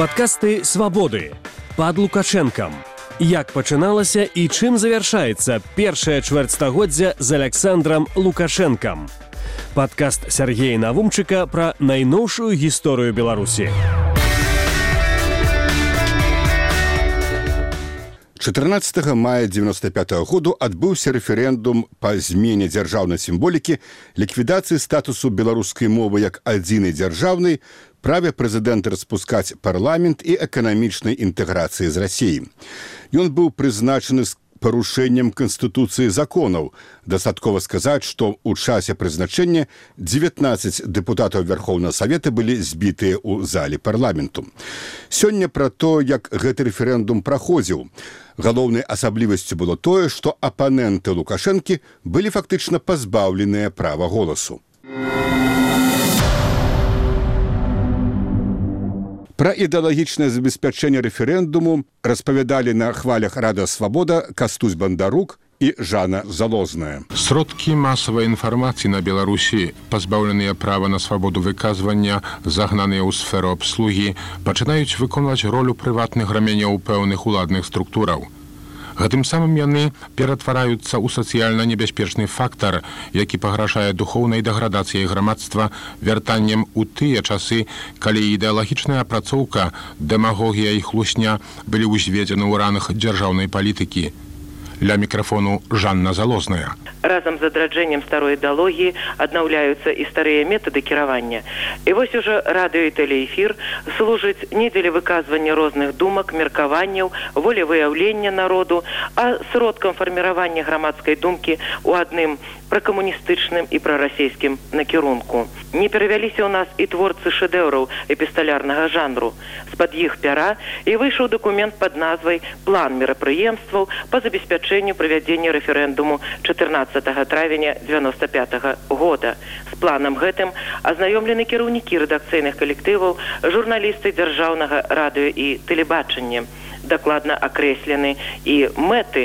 Падкасты «Свабоды» пад Лукашэнкам. Як пачыналася і чым завяршаецца першае чвэрцьстагоддзя з Аляксандрам Лукашэнкам. Падкаст Сергея Навумчыка пра найноўшую гісторыю Беларусі. 14 мая 1995 году адбыўся рэферэндум па змене дзяржаўнай сімволікі, ліквідацыі статусу беларускай мовы як адзінай дзяржаўнай, праве прэзідэнта распускаць парламент і эканамічнай інтэграцыі з Расіяй. Ён быў прызначаны з парушэннем Канстытуцыі законаў. Дастаткова сказаць, што ў часе прызначэння 19 дэпутатаў Верхоўнага Савета былі збітыя ў зале парламенту. Сёння пра то, як гэты рэферэндум праходзіў. Галоўнай асаблівасцю было тое, што апаненты Лукашэнкі былі фактычна пазбаўленыя права голасу. Пра ідэалагічнае забеспячэнне рэферэндуму распавядалі на хвалях Радыё Свабода Кастусь Бандарук і Жанна Залозная. Сродкі масавай інфармацыі на Беларусі, пазбаўленыя права на свабоду выказвання, загнаныя ў сферу абслугі, пачынаюць выконваць ролю прыватных раменяў пэўных уладных структураў. Гэтым самым яны ператвараюцца ў сацыяльна небяспечны фактар, які пагражае духоўнай дэградацыяй грамадства вяртаннем у тыя часы, калі ідэалагічная апрацоўка, дэмагогія і хлусня былі ўзведзены ў ранах дзяржаўнай палітыкі. Ля мікрафону Жанна Залозная. Разам з адраджэннем старой ідэалогіі аднаўляюцца і старыя метады кіравання. І вось ужо радыё і тэлеэфір служыць не дзеля выказвання розных думак, меркаванняў, волевыяўлення народу, а сродкам фарміравання грамадскай думкі ў адным пракамуністычным і прарасійскім накірунку. Не перавяліся ў нас і творцы шэдэўраў эпісталярнага жанру. З-пад іх пяра і выйшаў дакумент пад назвай «План мерапрыемстваў па забеспячэнню правядзення рэферэндуму 14 травеня 1995 года. З планам гэтым азнаёмлены кіраўнікі рэдакцыйных калектываў, журналісты дзяржаўнага радыё і тэлебачання. Дакладна акрэслены і мэты.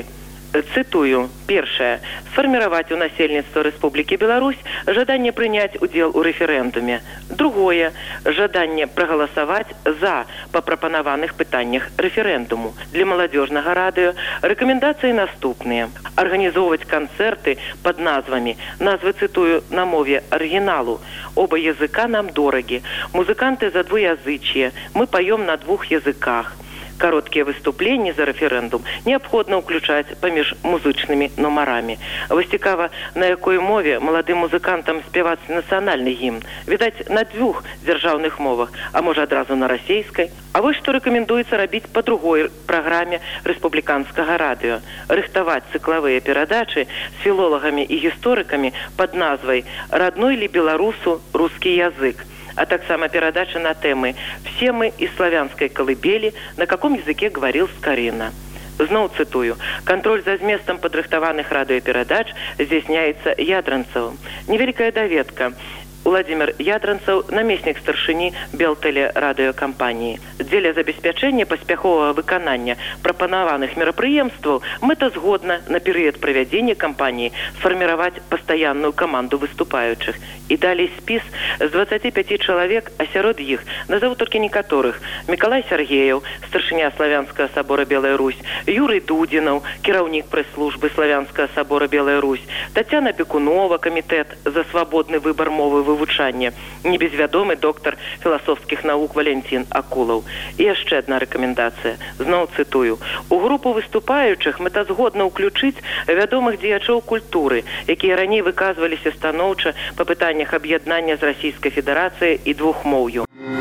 Цитую. Першае. Сфарміраваць у насельніцтва Рэспублікі Беларусь жаданне прыняць удзел у рэферэндуме. Другое. Жаданне прагаласаваць за па прапанаваных пытаннях рэферэндуму. Для маладзёжнага радыё рэкамендацыі наступныя. Арганізоўваць канцэрты пад назвамі. Назвы цитую на мове арыгіналу. Оба языка нам дорагі. Музыканты за двуязычие. Мы поем на двух языках. Кароткія выступленні за рэферэндум неабходна ўключаць паміж музычнымі нумарамі. Вось цікава, на якой мове маладым музыкантам спяваць нацыянальны гімн. Відаць, на двух дзяржаўных мовах, а можа адразу на расейскай. А вось што рэкамендуецца рабіць па другой праграме рэспубліканскага радыё. Рыхтаваць цыклавыя перадачы з філолагамі і гісторыкамі пад назвай «Родной ли беларусу русский язык», а таксама перадача на тэмы «Все мы из славянской колыбели, на каком языке говорил Скорина». Зноў цитую. Контроль за зместом падрыхтаваных радыёперадач здзяйсняецца ядранцавым. Невялікая даведка. Владимир Ядранцаў, намеснік старшыні Белтэлерадыёкампаніі. Дзеля забеспячэння паспяховага выканання прапанаваных мерапрыемстваў мэтазгодна на перыяд правядзення кампаніі сфарміраваць пастаянную каманду выступаючых. І далей спіс з 25 чалавек, а сярод іх назову толькі некаторых: Мікалай Сергеяў, старшыня Славянскага сабора Белая Русь, Юрый Дудзінаў, кіраўнік прэс-службы Славянскага сабора Белая Русь, Тацяна Пекунова, камітэт за свабодны выбар мовы вывучання, небезвядомы доктар філасофскіх навук Валентин Акулаў. І яшчэ адна рэкамендацыя. Зноў цитую. У групу выступаючых мэтазгодна ўключыць вядомых дзеячоў культуры, якія раней выказваліся станоўча па пытаннях аб'яднання з Расійскай Федэрацыяй і двухмоўю.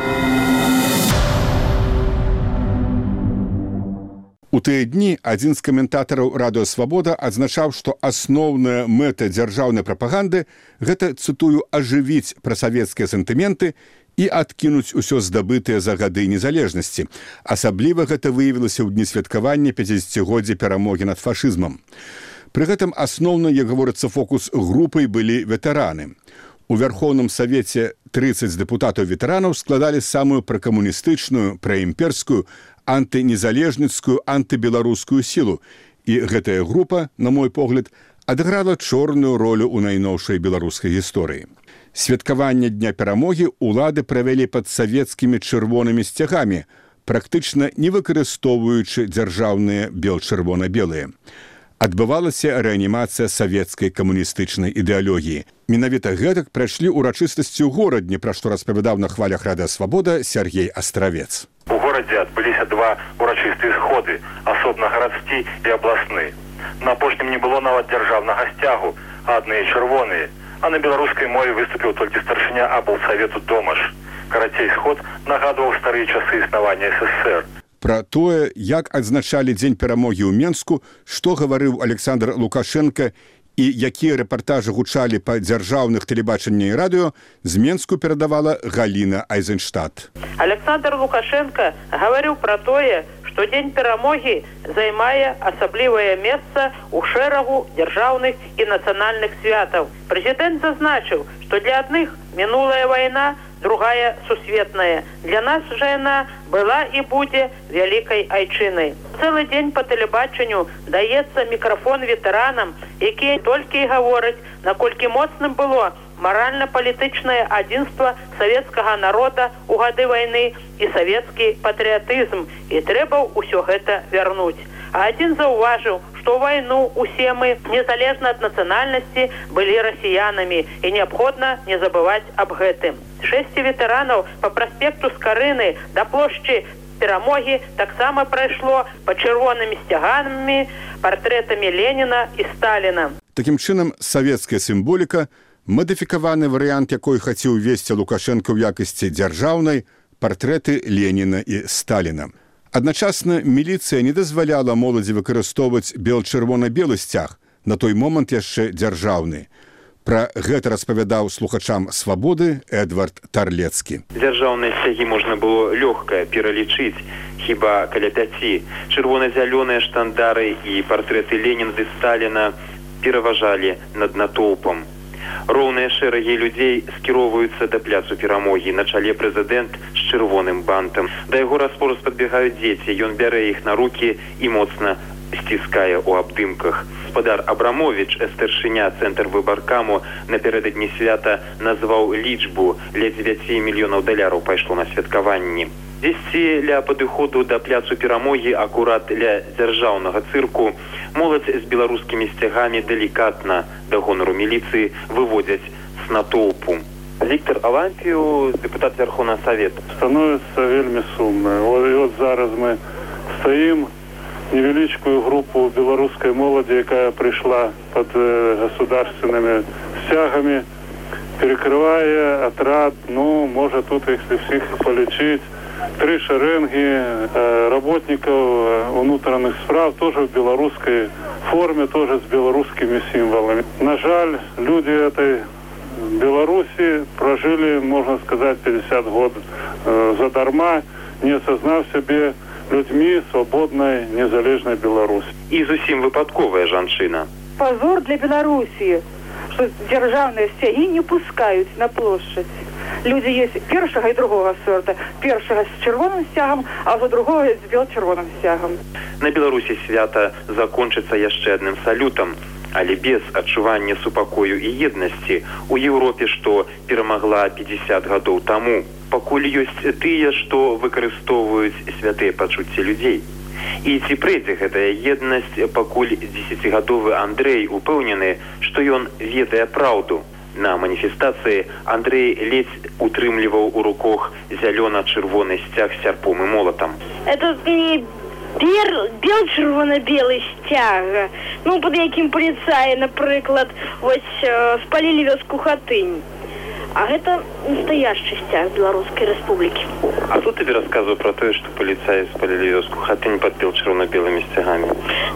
У тыя дні адзін з каментатараў Радыё Свабода адзначаў, што асноўная мэта дзяржаўнай прапаганды – гэта, цытую, ажывіць прасавецкія сентыменты і адкінуць усё здабытыя за гады незалежнасці. Асабліва гэта выявілася ў дні святкавання 50-годдзя перамогі над фашызмам. Пры гэтым асноўна, як гаворыцца, фокус групай былі ветэраны. У Верхоўным Савеце 30 дэпутатаў-ветэранаў складалі самую пракамуністычную, праімперскую, антынезалежніцкую, антыбеларускую сілу. І гэтая група, на мой погляд, адыграла чорную ролю ў найноўшай беларускай гісторыі. Святкаванне Дня перамогі ўлады правялі пад савецкімі чырвонымі сцягамі, практычна не выкарыстоўваючы дзяржаўныя бел-чырвона-белыя. Адбывалася рэанімацыя савецкай камуністычнай ідэалогіі. Менавіта гэтак прайшлі ўрачыстасці ў горадні, пра што распавядаў на хвалях Радыё Свабода Сергей Астравец. У горадзе адбыліся два урачыстыя сходы, асобна гарадскі і абласны. На апошнім не было нават дзяржаўнага сцягу, адныя чырвоныя, а на беларускай мове выступіў толькі старшыня аблсавету Домаш. Карацей, сход нагадваў старыя часы існавання СССР. Пра тое, як адзначалі дзень перамогі ў Менску, што гаварыў Александр Лукашенко і якія рэпартажы гучалі па дзяржаўных тэлебачання і радыё, з Менску перадавала Галіна Айзенштадт. Александр Лукашенко гаварыў пра тое, што дзень перамогі займае асаблівае месца ў шэрагу дзяржаўных і нацыянальных святаў. Прэзідэнт зазначыў, што для адных мінулая вайна, другая сусветная. Для нас жа яна была і будзе вялікай айчынай. Цэлы дзень па тэлебачанню даецца мікрафон ветэранам, якія толькі і гавораць, наколькі моцным было маральна-палітычнае адзінства савецкага народа ў гады вайны і савецкі патрыятызм. І трэба ўсё гэта вярнуць. А адзін заўважыў, што вайну усе мы, незалежна ад нацыянальнасці, былі расіянамі, і неабходна не забываць аб гэтым. 6 ветэранаў па праспекту Скарыны да плошчы Перамогі таксама прайшло па чырвонымі сцягамі, партрэтамі Леніна і Сталіна. Такім чынам, савецкая сімволіка, мадыфікаваны варыянт, якой хацеў весці Лукашенко ў якасці дзяржаўнай, партрэты Леніна і Сталіна. Адначасна міліцыя не дазваляла моладзі выкарыстоўваць бел-чырвона-белы сцяг, на той момант яшчэ дзяржаўны. Пра гэта распавядаў слухачам «Свабоды» Эдвард Тарлецкі. Дзяржаўныя сцягі можна было лёгка пералічыць, хіба каля 5. Чырвона-зялёныя штандары і партрэты Леніна і Сталіна пераважалі над натоўпам. Роўныя шэрагі людзей скіроўваюцца да пляцу Перамогі, на чале прэзідэнт з чырвоным бантам. Да яго распораз падбегаюць дзеці, ён бярэ іх на рукі і моцна сціскае ў абдымках. Гаспадар Абрамовіч, старшыня цэнтр выбаркаму, напярэдадні свята назваў лічбу, ля 9 мільёнаў даляраў пайшло на святкаванні. Дзесьці ля падыходу да пляцу Перамогі, акурат ля дзяржаўнага цырку, моладзь з беларускімі сцягамі далікатна да гонару міліцыі выводзяць з натоўпу. Віктор Алампію, дэпутат Верховного Савета. Становіцца вельмі сумна. От зараз мы стаім невеличкую группу белорусской молоди, якая пришла под государственными стягами, перекрывая отряд, может тут, если всех полечить, 3 шеренги работников внутренних справ, тоже в белорусской форме, тоже с белорусскими символами. На жаль, люди этой Беларуси прожили, можно сказать, 50 год задарма, не осознав себе людьми свободной, незалежной Беларуси. І зусім выпадковая жанчына. Позор для Беларуси, что державные стяги не пускают на площадь. Люди есть першага и другого сорта. Першага с червоным стягом, а за другого с бел-червоным стягом. На Беларусі свята закончыцца яшчэ адным салютам, але без адчування супакою і еднасці у Еўропе, што перамагла 50 гадоў таму. Пакуль ёсць тыя, што выкарыстоўваюць святыя пачуцці людзей. І ці прыйдзе гэтая еднасць, пакуль 10-гадовы Андрэй упэўнены, што ён ведае праўду. На маніфестацыі Андрэй ледзь утрымліваў у руках зялёна-чырвоны сцяг з сярпом і молатам. Это не бел-чырвона-белы сцяг. Пад якім паліцаі, напрыклад, спалілі вёску Хатынь. А гэта настоящий сцяг Белорусской Республики. А тут тебе рассказываю про то, что полицаи спалили вёску Хатынь под черно-белыми стягами.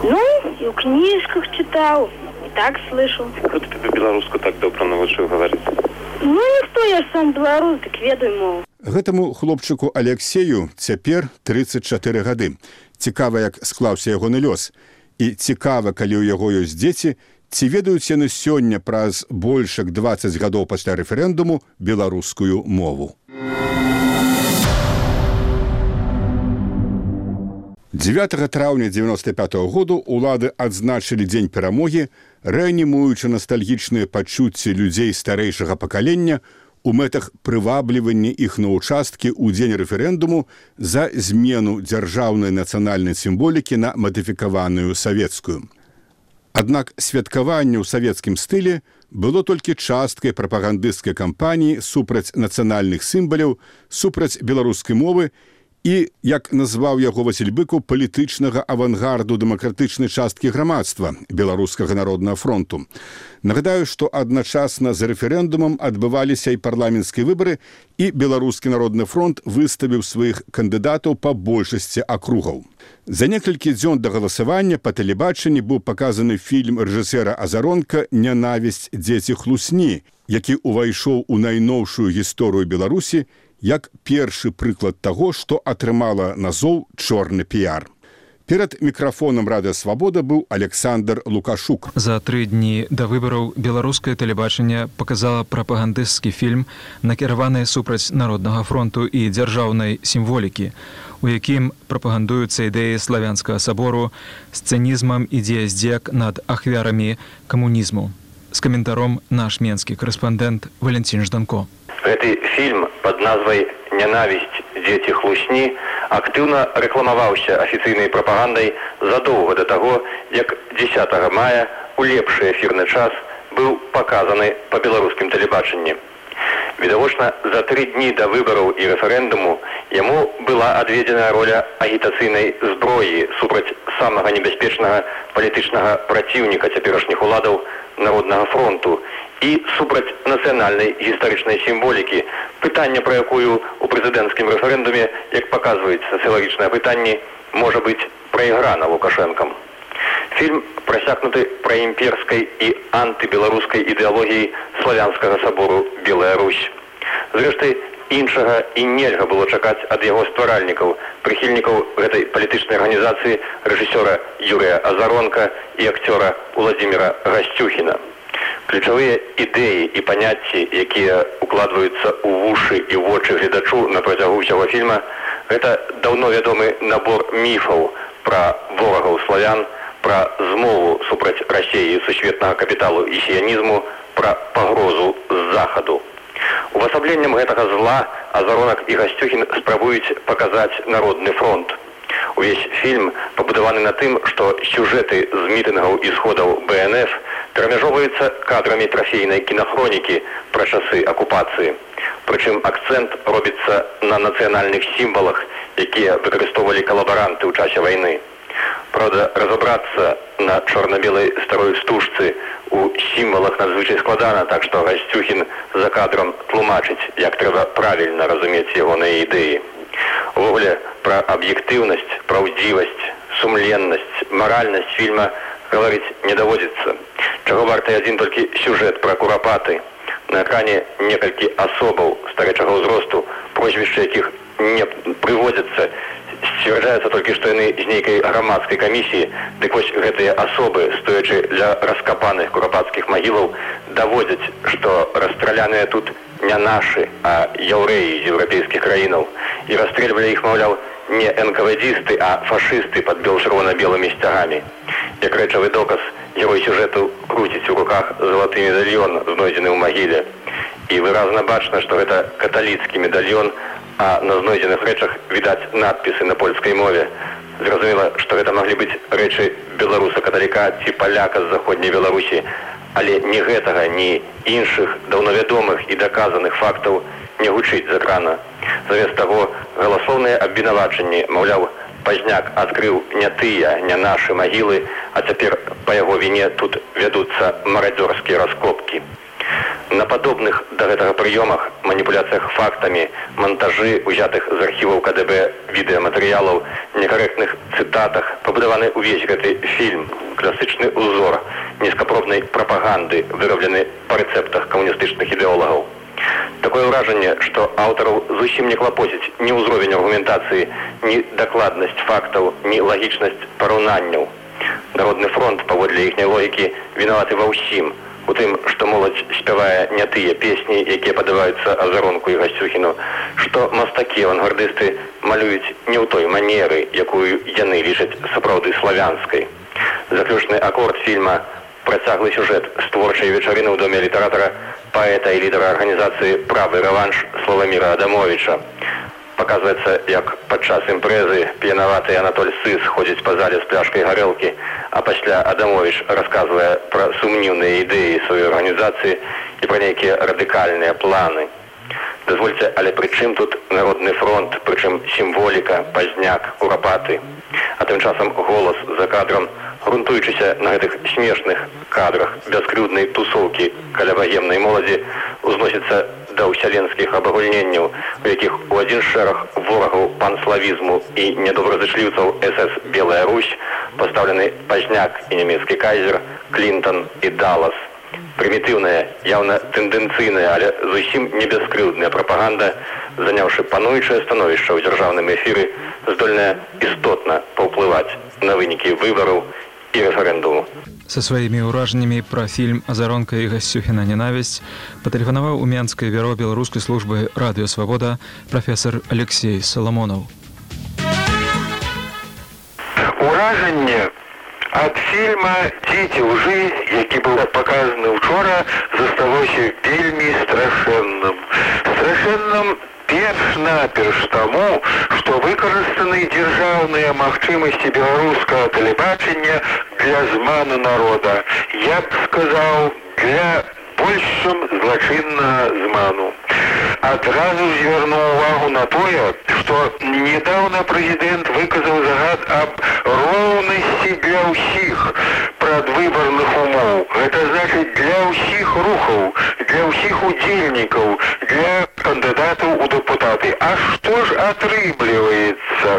И в книжках читал, и так слышал. Кто тебе белоруску так добро научил говорить? Ніхто, я ж сам беларус, так ведаю мову. Гэтаму хлопчыку Алексею цяпер 34 гады. Цікава, як склаўся ягоны лёс. І цікава, калі ў яго ёсць дзеці, ці ведаюць яны сёння праз больш як 20 гадоў пасля рэферэндуму беларускую мову. 9 траўня 95 году улады адзначылі дзень перамогі, рэанімуючы настальгічныя пачуцці людзей старэйшага пакалення у мэтах прываблівання іх на ўчасткі ў дзень рэферэндуму за змену дзяржаўнай нацыянальнай сімволікі на мадыфікаваную савецкую. Аднак святкаванне ў савецкім стылі было толькі часткай прапагандысцкай кампаніі супраць нацыянальных сімваляў, супраць беларускай мовы і, як назваў яго Васіль Быкаў, палітычнага авангарду дэмакратычнай часткі грамадства Беларускага народнага фронту. Нагадаю, што адначасна з рэферэндумам адбываліся і парламенцкія выбары, і Беларускі народны фронт выставіў сваіх кандыдатаў па большасці акругаў. За некалькі дзён да галасавання па тэлебачанні быў паказаны фільм рэжысэра Азаронка «Нянавісць дзеці хлусні», які ўвайшоў у найноўшую гісторыю Беларусі як першы прыклад таго, што атрымала назоў чорны піяр. Перад мікрафонам Радыё Свабода быў Александр Лукашук. За 3 дні да выбараў беларускае тэлебачанне паказала прапагандысцкі фільм, накіраваны супраць Народнага фронту і дзяржаўнай сімволікі, у якім прапагандуюцца ідэі славянскага сабору з цынізмам і дзеяздзек над ахвярамі камунізму. З каментаром наш менскі корэспандэнт Валентин Жданко. Гэты фільм пад назвай «Нянавісць дзеці хлусні» актыўна рэкламаваўся афіцыйнай прапагандай задоўга да таго, як 10 мая у лепшы эфірны час быў паказаны па беларускім тэлебачанні. Відавочна, за 3 дні да выбараў і рэферэндуму яму была адведзена роля агітацыйнай зброі супраць самага небяспечнага палітычнага праціўніка цяперашніх уладаў Народнага фронту і супраць нацыянальнай гістарычнай сімволікі, пытанне, пра якую у прэзідэнцкім рэферэндуме, як паказваюць сацыялагічныя пытанні, можа быць прайграна Лукашэнкам. Фільм прасякнуты праімперскай і антыбеларускай ідэалогіяй славянскага сабору «Белая Русь». Зрэшты, іншага і нельга было чакаць ад яго стваральнікаў, прыхільнікаў гэтай палітычнай арганізацыі рэжысёра Юрыя Азаронка і акцёра Владзіміра Гасцюхіна. Ключавыя ідэі і паняцці, якія укладваюцца ў вушы і вочы гледачу на працягу ўсяго фільма, гэта даўно вядомы набор міфаў пра ворагаў славян, пра змову супраць Расіі сусветнага капіталу і сіянізму, пра пагрозу з захаду. Увасабленнем гэтага зла Азаронак і Гасцюхін спрабуюць паказаць Народны фронт. Увесь фільм пабудаваны на тым, што сюжэты з мітынгаў і сходаў БНФ перамяжоўваюцца кадрамі трафейнай кінахронікі пра часы акупацыі. Прычым акцэнт робіцца на нацыянальных сімвалах, якія выкарыстоўвалі калабаранты ў часе вайны. Правда, разобрацца на чорна-белай старой стужцы у сімвалах надзвычай складана, так што Гасцюхін за кадрам тлумачыць, як трэба правільна разумець ягоныя ідэі. Увогуле, пра аб'ектыўнасць, праўдзівасць, сумленнасць, маральнасць фільма гаварыць не даводзіцца. Чаго варты адзін толькі сюжэт пра курапаты. На экране некалькі асобаў старэчага ўзросту, прозвішчы якіх не прыводзяцца. Сцвярджаецца толькі, што яны з нейкай грамадскай камісіі, дык вось гэтыя асобы, стоячы ля раскапаных курапацкіх магілаў, даводзяць, што расстраляныя тут не нашы, а яўрэі з еўрапейскіх краінаў. І расстрэльвалі іх, маўляў, не НКВДисты, а фашысты пад бел-чырвона-белымі сцягамі. Як рэчавы доказ, герой сюжэту круціць у руках залаты медальён, знойдзены ў магіле. І выразна бачна, што гэта каталіцкі медальён, а на знойдзеных рэчах відаць надпісы на польскай мове. Зразумела, што гэта маглі быць рэчы беларуса-каталіка ці паляка з заходняй Беларусі, але ні гэтага, ні іншых даўновядомых і даказаных фактаў не гучыць з экрана. Замест таго, галасоўныя абвінавачанні, маўляў, пазняк адкрыў не тыя, не нашы магілы, а цяпер па яго віне тут вядуцца марадзёрскія раскопкі. На падобных да гэтага прыёмах, маніпуляцыях фактамі, монтажы, узятых з архіваў КДБ відэаматэрыялаў, некарэктных цытатах пабудаваны ўвесь гэты фільм, класычны ўзор нізкапробнай прапаганды, выраблены па рэцэптах камуністычных ідэолагаў. Такое ўражанне, што аўтараў зусім не клапоціць ні ўзровень аргументацыі, ні дакладнасць фактаў, ні лагічнасць параўнанняў. Народны фронт, паводле іхняй логікі, вінаваты ва ўсім. У тым, што моладзь спявае не тыя песні, якія падабаюцца Азаронку і Гасцюхіну, што мастакі-авангардысты малююць не ў той манеры, якую яны лічаць сапраўды славянскай. Заключны акорд фільма Працяглы сюжэт з творчай вечарыны ў доме літаратара, паэта і лідара арганізацыі «Правы рэванш» Славаміра Адамовіча. Паказваецца, як падчас імпрэзы п'янаваты Анатоль Сыс ходзіць па зале з пляшкай гарэлкі, а пасля Адамовіч расказвае пра сумнівныя ідэі сваёй арганізацыі і пра нейкія радыкальныя планы. Дазвольце, але пры чым тут Народны фронт, прычым сімволіка, Пазняк, Курапаты. А тым часам голас за кадрам, грунтуючыся на гэтых смешных кадрах бяскрыўднай тусоўкі каля багемнай моладзі, узносіцца да ўсяленскіх абагульненняў, у якіх у адзін шэраг ворагаў панславізму і недобразычліўцаў СС «Белая Русь» пастаўлены Пазняк і нямецкі кайзер, Клінтон і Даллас. Прымітыўная, яўна тэндэнцыйная, але зусім не бяскрыўдная прапаганда, заняўшы пануючае становішча ў дзяржаўным эфіры, здольная істотна паўплываць на вынікі выбараў і рэферэндуму. Са сваімі ўражаннямі пра фільм «Азаронка» і Гасцюхіна «Ненавісць» патэлефанаваў у Менскае бюро беларускай службы «Радыё Свабода» прафесар Алексей Саламонаў. Уражанне ад фільма «Дзеці лжы», які быў паказаны ўчора, засталося вельмі страшэнным. Страшэнным перш-наперш таму, што выкарыстаны дзяржаўныя магчымасці беларускага тэлебачання для зману народа. Я б сказаў, для большым злачыннага зману. Адразу звярнуў увагу на тое, што недаўна прэзідэнт выказаў загад аб роўнасці для ўсіх прадвыбарных умоў. Гэта значыць для ўсіх рухаў, для ўсіх удзельнікаў, для кандыдатаў у дэпутаты. А што ж атрымліваецца?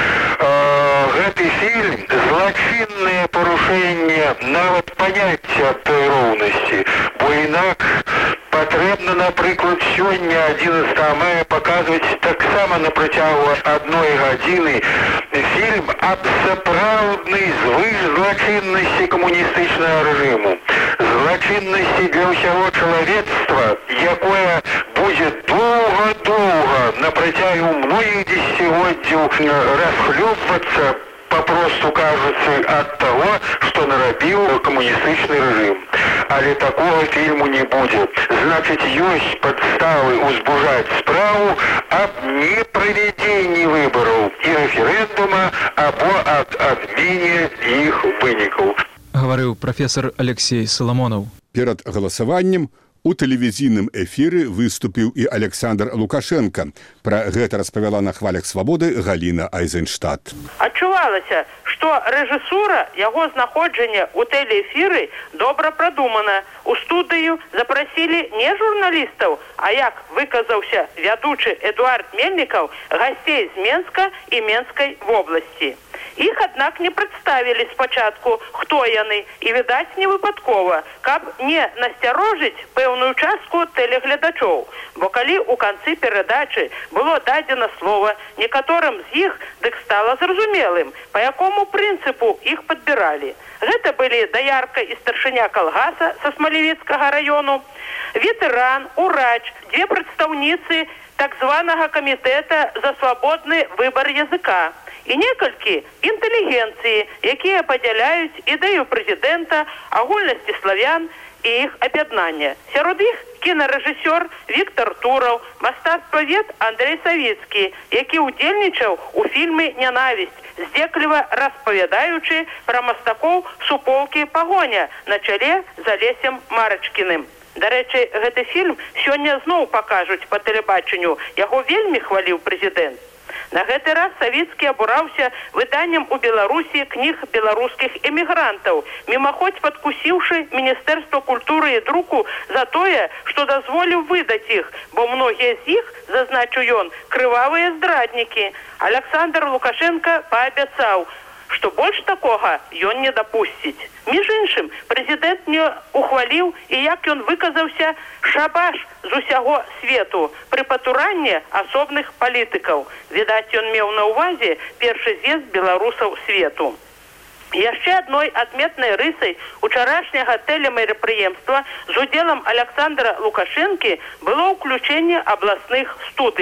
Гэты фільм злачыннае парушэнне нават паняцця той роўнасці, бо інакш патрэбна, напрыклад, сёння 11 мая паказваць таксама на працягу 1 гадзіны фільм аб сапраўднай звышзлачыннасці камуністычнага рэжыму, злачыннасці для ўсяго чалавецтва, якое будзе доўга-доўга на працягу многіх дзесяцігоддзяў расхлёбвацца, папросту кажучы, ад таго, што нарабіў камуністычны рэжым. Але такога фільму не будзе. Значыць, ёсць падставы узбужаць справу аб неправядзенні выбараў і рэферэндума або аб адмене іх вынікаў. Гаварыў прафесар Алексей Саламонаў. Перад галасаваннем у тэлевізійным эфіры выступіў і Александр Лукашенко. Пра гэта распавяла на хвалях свабоды Галіна Айзенштадт. Адчувалася, што рэжысура яго знаходжання ў тэлеэфіры добра прадумана. У студыю запрасілі не журналістаў, а як выказаўся вядучы Эдуард Мельнікаў, гасцей з Менска і Менскай вобласці. Іх, аднак, не прадставілі спачатку, хто яны, і, відаць, не выпадкова, каб не насцярожыць пэўную частку тэлегледачоў. Бо калі ў канцы перадачы было дадзена слова некаторым з іх, дык стала зразумелым, па якому прынцыпу іх падбіралі. Гэта былі даярка і старшыня калгаса са Смалевіцкага раёну, ветэран, урач, дзве прадстаўніцы так званага камітэта за свабодны выбар языка і некалькі інтэлігенцыі, якія падзяляюць ідэю прэзідэнта, агульнасці славян і іх аб'яднання. Сярод іх кінарэжысёр Віктор Тураў, мастацтвавед Андрэй Савіцкі, які ўдзельнічаў у фільме «Ненавісць», здзекліва распавядаючы пра мастакоў суполкі «Пагоня» на чале з Алесем Марачкіным. Дарэчы, гэты фільм сёння зноў пакажуць па тэлебачанню. Яго вельмі хваліў прэзідэнт. На гэты раз Савіцкі абураўся выданнем у Беларусі кніг беларускіх эмігрантаў, мімаходзь падкусіўшы Міністэрства культуры і друку за тое, што дазволіў выдаць іх, бо многія з іх, зазначыў ён, крывавыя здраднікі. Александр Лукашенко паабяцаў, што больш такога ён не дапусціць. Між іншым, прэзідэнт не ухваліў і, як ён выказаўся, шабаш з усяго свету пры патуранні асобных палітыкаў. Відаць, ён меў на ўвазе першы з'езд беларусаў свету. Яшчэ адной адметнай рысай учарашняга тэлемерэпрыемства з удзелам Александра Лукашэнкі было ўключэнне абласных студый.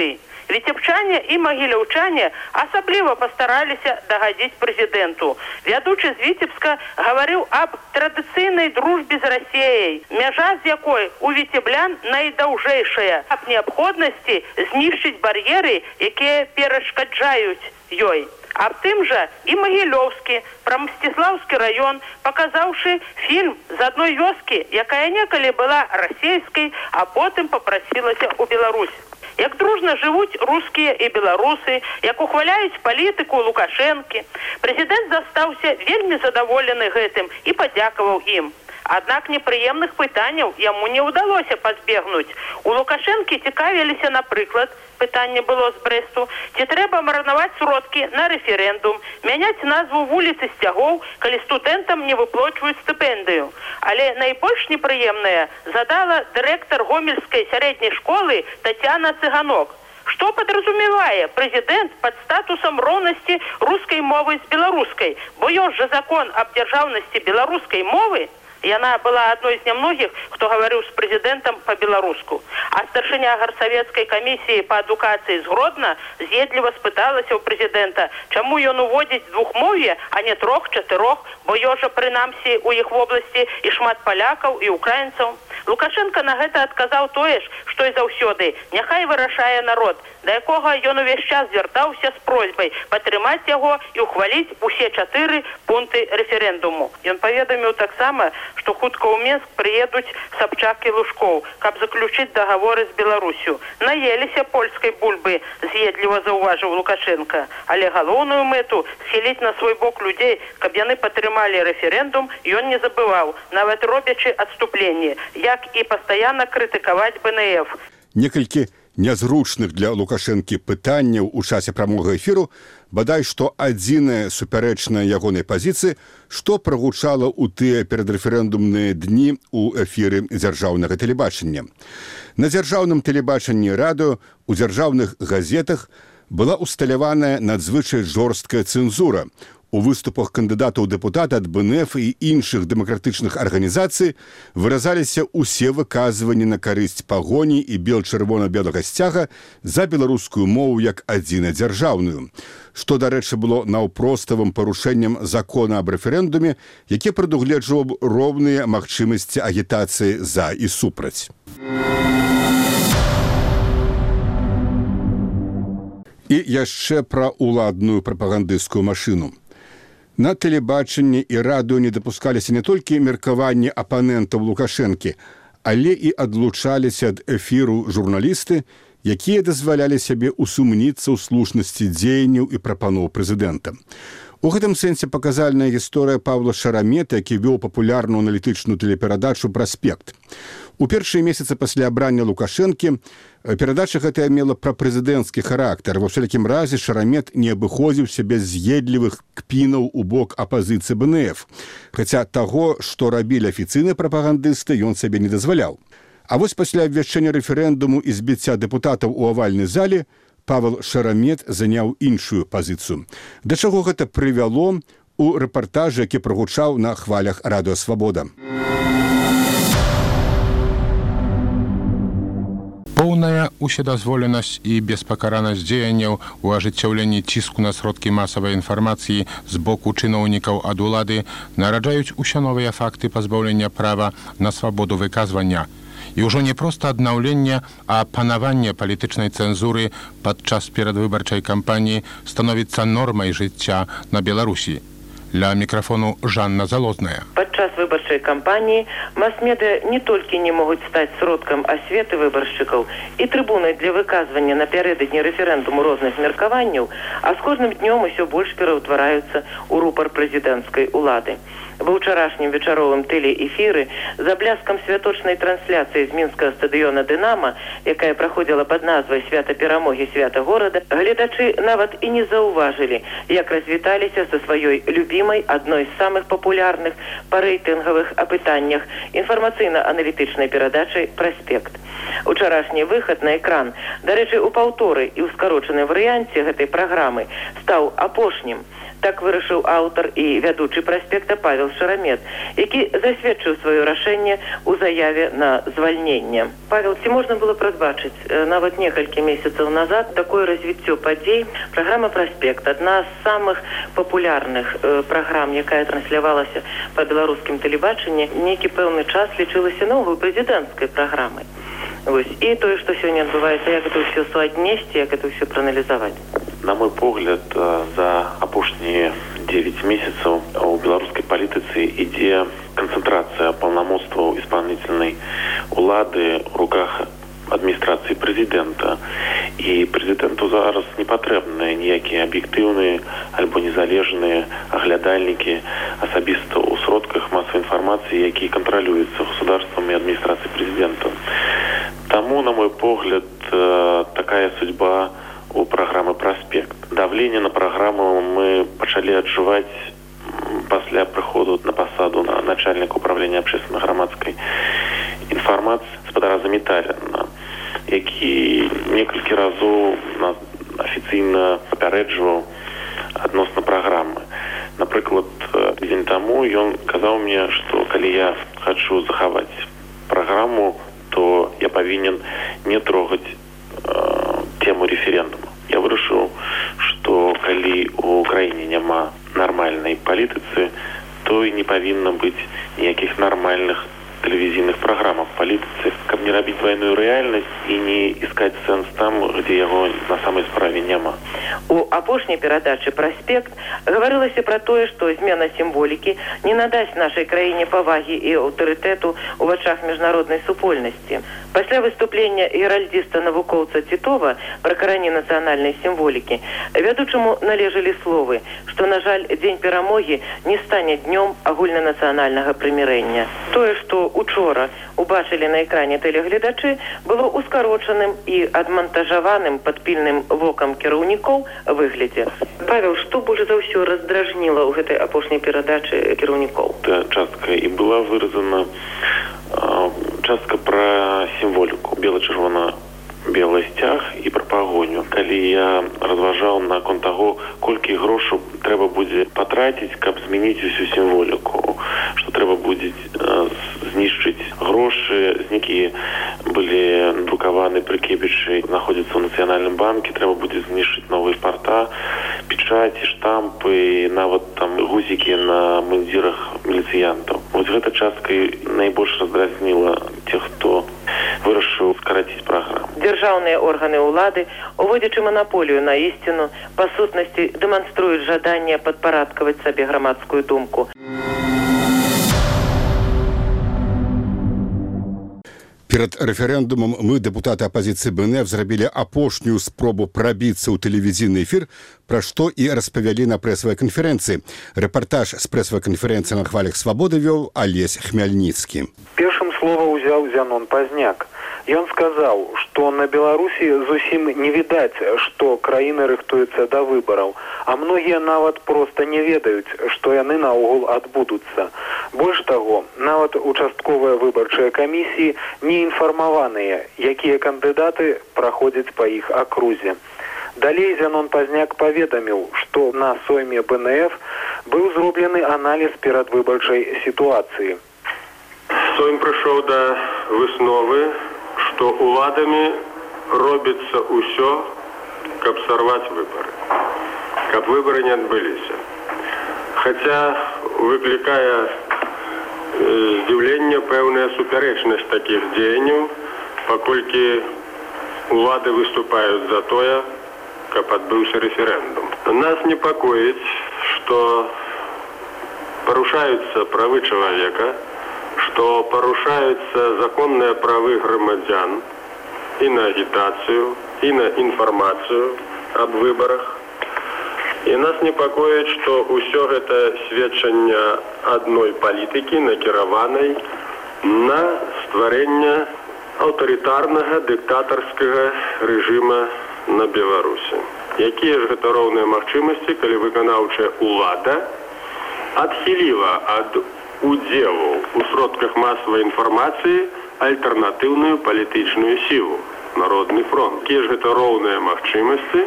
Віцебчане і магіляўчане асабліва пастараліся дагадзіць прэзідэнту. Вядучы з Віцебска гаварыў аб традыцыйнай дружбе з Расіяй, мяжа з якой у віцеблян найдаўжэйшая, аб неабходнасці знішчыць бар'еры, якія перашкаджаюць ёй. Аб тым жа і Магілёўскі, пра Мсціслаўскі раён, паказаўшы фільм з адной вёскі, якая некалі была расійскай, а потым папрасілася ў Беларусь. Як дружна жывуць рускія і беларусы, як ухваляюць палітыку Лукашэнкі. Прэзідэнт застаўся вельмі задаволены гэтым і падзякаваў ім. Аднак непрыемных пытанняў яму не ўдалося пазбегнуць. У Лукашэнкі цікавіліся, напрыклад, пытанне было з Брэсту, ці трэба марнаваць сродкі на рэферэндум, мяняць назву вуліцы Сцягоў, калі студэнтам не выплачваюць стыпендыю. Але найбольш непрыемнае задала дырэктар гомельскай сярэдняй школы Тацяна Цыганок. Што падразумевае прэзідэнт пад статусам роўнасці рускай мовы з беларускай? Бо ёсць жа закон аб дзяржаўнасці беларускай мовы. Яна была адной з нямногіх, хто гаварыў з прэзідэнтам па-беларуску. А старшыня гарсавецкай камісіі па адукацыі з Гродна з'едліва спыталася ў прэзідэнта, чаму ён уводзіць двухмоўе, а не 3-4, бо ёжа прынамсі ў іх вобласці і шмат палякаў і украінцаў. Лукашенко на гэта адказаў тое ж, што і заўсёды. Няхай вырашае народ, да якога ён увесь час звяртаўся з просьбай падтрымаць яго і ухваліць усе 4 пункты рэферэндуму. Ён паведаміў таксама, што хутка ў Мінск прыедуць Сабчак і Лужкоў, каб заключыць дагаворы з Беларусю. Наеліся польскай бульбы, з'едліва заўважыў Лукашенко. Але галоўную мэту схіліць на свой бок людзей, каб яны падтрымалі рэферэндум, ён не забываў, нават робячы адступленне, як і пастаянна крытыкаваць БНФ. Некалькі нязручных для Лукашэнкі пытанняў у часе прамога эфіру, бадай што адзіная супярэчная ягонай пазіцыі, што прагучала ў тыя перадрэферэндумныя дні ў эфіры дзяржаўнага тэлебачання. На дзяржаўным тэлебачанні радыё у дзяржаўных газетах была усталяваная надзвычай жорсткая цэнзура. У выступах кандыдатаў дэпутата ад БНФ і іншых дэмакратычных арганізацый выразаліся ўсе выказванні на карысць пагоні і бел-чырвона-белага сцяга за беларускую мову як адзінадзяржаўную, што, дарэчы, было наўпроставым парушэннем закона аб рэферэндуме, які прадугледжваў роўныя магчымасці агітацыі за і супраць. І яшчэ пра ўладную прапагандысцкую машыну. На тэлебачанні і радыё не дапускаліся не толькі меркаванні апанентаў Лукашэнкі, але і адлучаліся ад эфіру журналісты, якія дазвалялі сябе усумніцца ў слушнасці дзеянняў і прапаноў прэзідэнта. У гэтым сэнсе паказальная гісторыя Павла Шарамета, які вёў папулярную аналітычную тэлеперадачу «Праспект». У першыя месяцы пасля абрання Лукашэнкі перадача гэтая мела прапрэзідэнцкі характар. Ва ўсялякім разе Шарамет не абыходзіўся без з'едлівых кпінаў у бок апазіцыі БНФ, хаця таго, што рабілі афіцыйныя прапагандысты, ён сабе не дазваляў. А вось пасля абвяшчэння рэферэндуму і збіцця дэпутатаў у авальнай зале Павел Шарамет заняў іншую пазіцыю. Да чаго гэта прывяло у рэпартажы, які прагучаў на хвалях радыё «Свабода». Поўная ўседазволенасць і беспакаранасць дзеянняў у ажыццяўленні ціску на сродкі масавай інфармацыі з боку чыноўнікаў ад улады нараджаюць усё новыя факты пазбаўлення права на свабоду выказвання. І ўжо не проста аднаўлення, а панаванне палітычнай цэнзуры падчас перадвыбарчай кампаніі становіцца нормай жыцця на Беларусі. Для мікрафону Жанна Залозная. Падчас выбарчай кампаніі мас-медыа не толькі не могуць стаць сродкам асветы выбаршчыкаў і трыбунай для выказвання напярэдадні рэферэндуму розных меркаванняў, а з кожным днём усё больш пераўтвараюцца ў рупар прэзідэнцкай улады. Ва ўчарашнім вечаровым тэлеэфіры за бляскам святочнай трансляцыі з мінскага стадыёна «Дынама», якая праходзіла пад назвай «Свята перамогі, свята горада», гледачы нават і не заўважылі, як развіталіся са сваёй любімай, адной з самых папулярных па рэйтынгавых апытаннях інфармацыйна-аналітычнай перадачай «Праспект». Учарашні выхад на экран, дарэчы, у паўторы і ў скарочаным варыянце гэтай праграмы стаў апошнім. Так вырашыў аўтар і вядучы праспекта Павел Шарамет, які засведчыў сваё рашэнне ў заяве на звальненне. Павел, ці можна было прадбачыць нават некалькі месяцаў назад такое развіццё падзей? Праграма «Праспект» — адна з самых папулярных праграм, якая транслявалася па беларускім тэлебачанні, нейкі пэўны час лічылася новой прэзідэнцкай праграмай. І тое, што сёння адбываецца, як гэта ўсё суаднесці, як гэта ўсё прааналізаваць? На мой погляд, за апошнія 9 месяцаў у беларускай палітыцы ідзе канцэнтрацыя паўнамоцтваў исполнительнай улады ў руках адміністрацыі прэзідэнта. І прэзідэнту зараз не патрэбныя ніякія аб'ектыўныя альбо незалежныя аглядальнікі асабіста ў сродках масавай інфармацыі, якія кантралююцца государствам і адміністрацыяй прэзідэнта. Таму, на мой погляд, такая судьба у праграмы «Праспект». Давленне на праграму мы пачалі адчуваць пасля прыходу на пасаду на начальніка управлення общественно-грамадскай інфармацыі гаспадара Заміталіна, які некалькі разоў нас афіцыйна папярэджваў адносна праграмы. Напрыклад, дзень таму ён казаў мне, што калі я хачу захаваць праграму, то я павінен не трогаць тему референдума. Я вырашыў, што калі у краіне няма нармальнай палітыцы, то і не павінна быць ніякіх нармальных тэлевізійных праграмах палітыцы, каб не рабіць двойную рэальнасць і не іскаць сэнс там, дзе яго на самай справе няма. У апошняй перадачы «Праспект» гаварылася пра тое, што змена сімволікі не надасць нашай краіне павагі і аўтарытэту ў вачах міжнароднай супольнасці. Пасля выступлення геральдзіста-навукоўца Тітова пра карані нацыянальнай сімволікі вядучаму належалі словы, што, на жаль, дзень перамогі не стане днём агульнанацыянальнага прымірэння. Тое, што учора убачылі на экране тэлегледачы, было ускарочаным і адмантажаваным пад пільным вокам кіраўнікоў выглядзе. Павел, што больш за ўсё раздражніла ў гэтай апошняй перадачы кіраўнікоў? Частка і была выразана частка пра сімволіку, бела-чырвона-белы сцяг і пра пагоню. Калі я разважаў наконт таго, колькі грошаў трэба будзе патраціць, каб змяніць усю сімволіку, што трэба будзе знішчыць грошы, якія былі друкаваны пры Кебічы, знаходзяцца ў Нацыянальным банке, трэба будзе знішчыць новыя парта, печаці, штампы, нават там гузікі на мундзірах міліцыянтаў. Вось гэта частка найбольш раздразніла тех, хто вырашыў скараціць праграму. Дзяржаўныя органы ўлады, уводзячы манаполію на ісціну, па сутнасці дэманструюць жаданне падпарадкаваць сабе грамадскую думку. Перад рэферэндумам мы, дэпутаты апазіцыі БНФ, зрабілі апошнюю спробу прабіцца ў тэлевізійны эфір, пра што і распавялі на прэсавай канферэнцыі. Рэпартаж з прэсавай канферэнцыі на хвалях свабоды вёў Алесь Хмяльніцкі. Першым слова ўзяў Зянон Пазняк. Ён сказаў, што на Беларусі зусім не відаць, што краіна рыхтуецца да выбараў, а многія нават проста не ведаюць, што яны наогул адбудуцца. Больш таго, нават участковыя выбарчыя камісіі не інфармаваныя, якія кандыдаты праходзяць па іх акрузе. Далей Зянон Пазняк паведаміў, што на сойме БНФ быў зроблены аналіз перадвыбарчай сітуацыі. Сойм прыйшоў да высновы, што уладамі робіцца ўсё, каб сарваць выбары, каб выбары не адбыліся. Хаця выклікае здзіўленне пэўная супярэчнасць такіх дзеянняў, паколькі улады выступаюць за тое, каб адбыўся рэферэндум. Нас непакоіць, што парушаюцца правы чалавека, што парушаюцца законныя правы грамадзян і на агітацыю, і на інфармацыю аб выбарах. І нас непакоіць, што ўсё гэта сведчанне адной палітыкі, накіраванай на стварэнне аўтарытарнага дыктатарскага рэжыма на Беларусі. Якія ж гэта роўныя магчымасці, калі выканаўчая ўлада адхіліла ад удзелу ў сродках масавай інфармацыі альтэрнатыўную палітычную сілу, Народны фронт. Якія ж гэта роўныя магчымасці,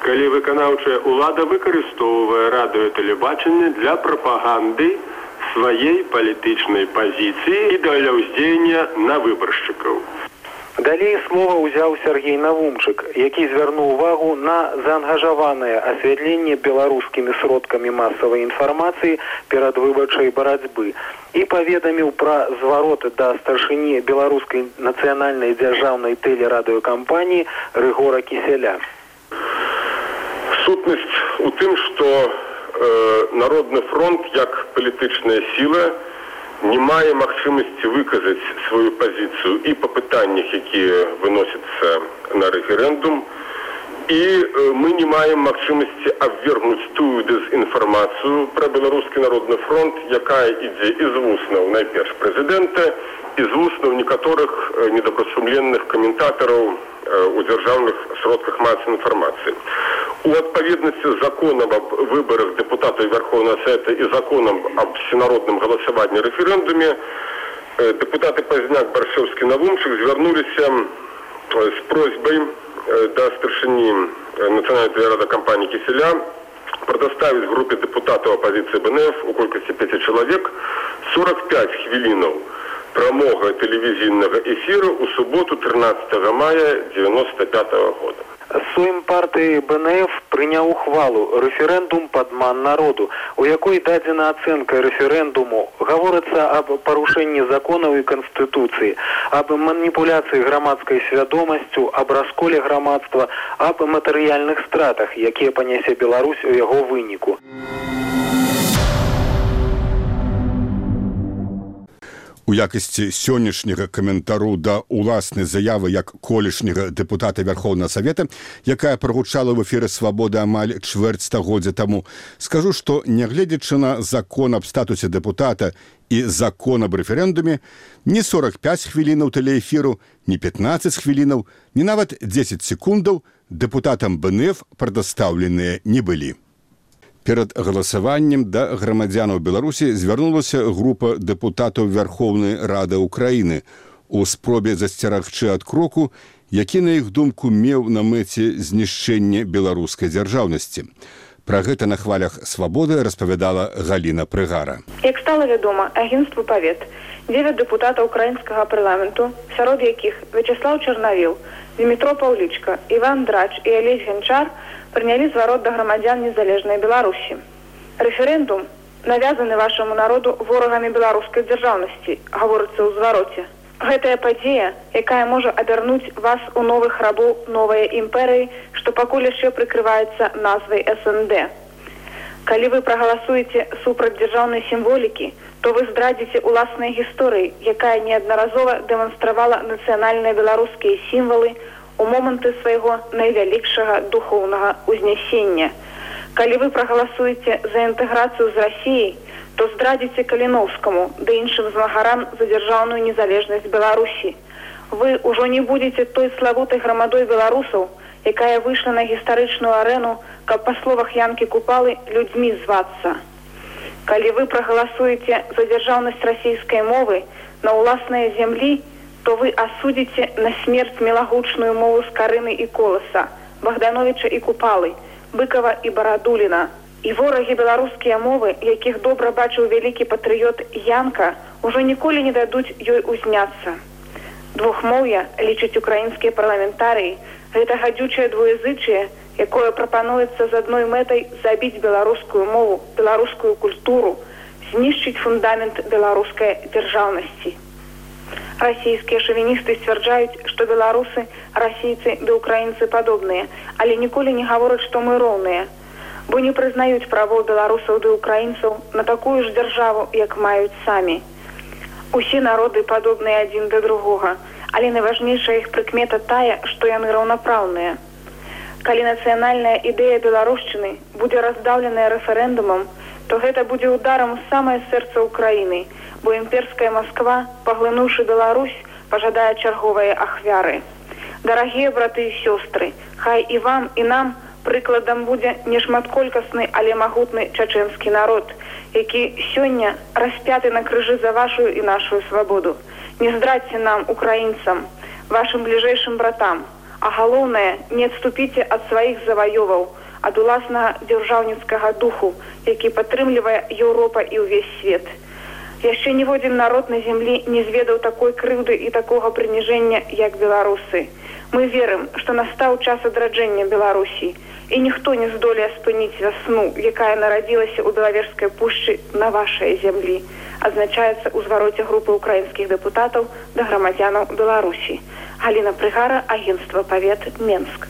калі выканаўчая ўлада выкарыстоўвае радыё і тэлебачанне для прапаганды сваей палітычнай пазіцыі і для ўздзеяння на выбаршчыкаў. Далей слова ўзяў Сергей Навумчык, які звярнуў увагу на заангажаванае асвятленне беларускімі сродкамі масавай інфармацыі перадвыбарчай барацьбы і паведаміў пра зварот да старшыні беларускай нацыянальнай дзяржаўнай тэлерадыёкампаніі Рыгора Кісяля. Сутнасць у тым, што Народны фронт як палітычная сіла не мае магчымасці выказаць сваю пазіцыю і па пытаннях, якія выносяцца на рэферэндум, і мы не маем магчымасці абвергнуць тую дэзінфармацыю пра беларускі народны фронт, якая ідзе з вуснаў найперш прэзідэнта і з вуснаў некаторых недобрасумленных каментатараў у дзяржаўных сродках масавай інфармацыі. У адпаведнасці з законам аб выбарах дэпутатаў Верховнага Савета і законам аб всенародным галасаванні рэферэндуме дэпутаты Пазняк, Баршэўскі, Навумчык звярнуліся з просьбай да старшыні нацыянальнай тэлерадыёкампаніі Кісяля прадаставіць групе дэпутатаў апазіцыі БНФ у колькасці 5 чалавек 45 хвілінаў прамога тэлевізійнага эфіру ў суботу 13 мая 1995 года. Сойм партыі БНФ прыняў ухвалу «Рэферэндум падман народу», у якой дадзена ацэнка рэферэндуму, гаворыцца аб парушэнні законаў і канстытуцыі, аб маніпуляцыі грамадскай свядомасцю, аб расколе грамадства, аб матэрыяльных стратах, якія панясе Беларусь у яго выніку. У якасці сённяшняга каментару да уласнай заявы як колішняга дэпутата Верховнага Савета, якая прагучала ў эфіры «Свабода» амаль чвэрць стагоддзя таму, скажу, што нягледзячы на закон аб статусе дэпутата і закон аб рэферэндуме, ні 45 хвілінаў тэлеэфіру, ні 15 хвілінаў, ні нават 10 секундаў дэпутатам БНФ прадастаўленыя не былі. Перад галасаваннем да грамадзянаў Беларусі звярнулася група дэпутатаў Верховнай Рады Украіны у спробе засцерагчы ад кроку, які, на іх думку, меў на мэце знішчэнне беларускай дзяржаўнасці. Пра гэта на хвалях «Свабоды» распавядала Галіна Прыгара. Як стала вядома, агенцтву «Павет» 9 дэпутатаў украінскага парламенту, сярод якіх Вячеслав Чарнавіл, Дмітро Паўлічка, Іван Драч і Алесь Ганчар прынялі зварот да грамадзян незалежнай Беларусі. Рэферэндум навязаны вашаму народу ворагамі беларускай дзяржаўнасці, гаворыцца ў звароце. Гэтая падзея, якая можа абярнуць вас у новых рабоў новай імперыі, што пакуль яшчэ прыкрываецца назвай СНД. Калі вы прагаласуеце супраць дзяржаўнай сімволікі, то вы здрадзіце ўласнай гісторыі, якая неаднаразова дэманстравала нацыянальныя беларускія сімвалы у моманты свайго найвялікшага духоўнага ўзнясення. Калі вы прагаласуеце за інтэграцыю з Расіяй, то здрадзіце Каліноўскаму ды іншым змагарам за дзяржаўную незалежнасць Беларусі. Вы ўжо не будзеце той славутай грамадой беларусаў, якая выйшла на гістарычную арэну, каб, па словах Янкі Купалы, людзьмі звацца. Калі вы прагаласуеце за дзяржаўнасць расійскай мовы на ўласныя зямлі, то вы асудзіце на смерць мілагучную мову Скарыны і Коласа, Богдановича і Купалы, Быкова і Барадуліна. І ворагі беларускія мовы, якіх добра бачыў вялікі патрыёт Янка, ужо ніколі не дадуць ёй узняцца. Двухмоўе, лічаць украінскія парламентарыі, гэта гадючае двуязычие, якое прапануецца з адной мэтай забіць беларускую мову, беларускую культуру, знішчыць фундамент беларускай дзяржаўнасці. Расійскія шавіністы сцвярджаюць, што беларусы, расійцы ды украінцы падобныя, але ніколі не гавораць, што мы роўныя, бо не прызнаюць правоў беларусаў ды украінцаў на такую ж дзяржаву, як маюць самі. Усе народы падобныя адзін да другога, але найважнейшая іх прыкмета тая, што яны раўнапраўныя. Калі нацыянальная ідэя беларушчыны будзе раздаўленая рэферэндумам, то гэта будзе ударам у самае сэрца Украіны, бо імперская Масква, паглынуўшы Беларусь, пажадае чарговыя ахвяры. Дарагія браты і сёстры, хай і вам, і нам прыкладам будзе не шматколькасны, але магутны чачэнскі народ, які сёння распяты на крыжы за вашу і нашу свабоду. Не здрадзьце нам, украінцам, вашым бліжэйшым братам, А галоўнае, не адступіце ад сваіх заваёваў, ад уласнага дзяржаўніцкага духу, які падтрымлівае Еўропа і ўвесь свет. Яшчэ ніводзін народ на зямлі не зведаў такой крыўды і такога прыніжэння, як беларусы. Мы верым, што настаў час адраджэння Беларусі, і ніхто не здолее спыніць вясну, якая нарадзілася ў Белавежскай пушчы на вашай зямлі, адзначаецца ў звароце групы украінскіх дэпутатаў да грамадзянаў Беларусі. Галіна Прыгара, агенцтва «Павет», Менск.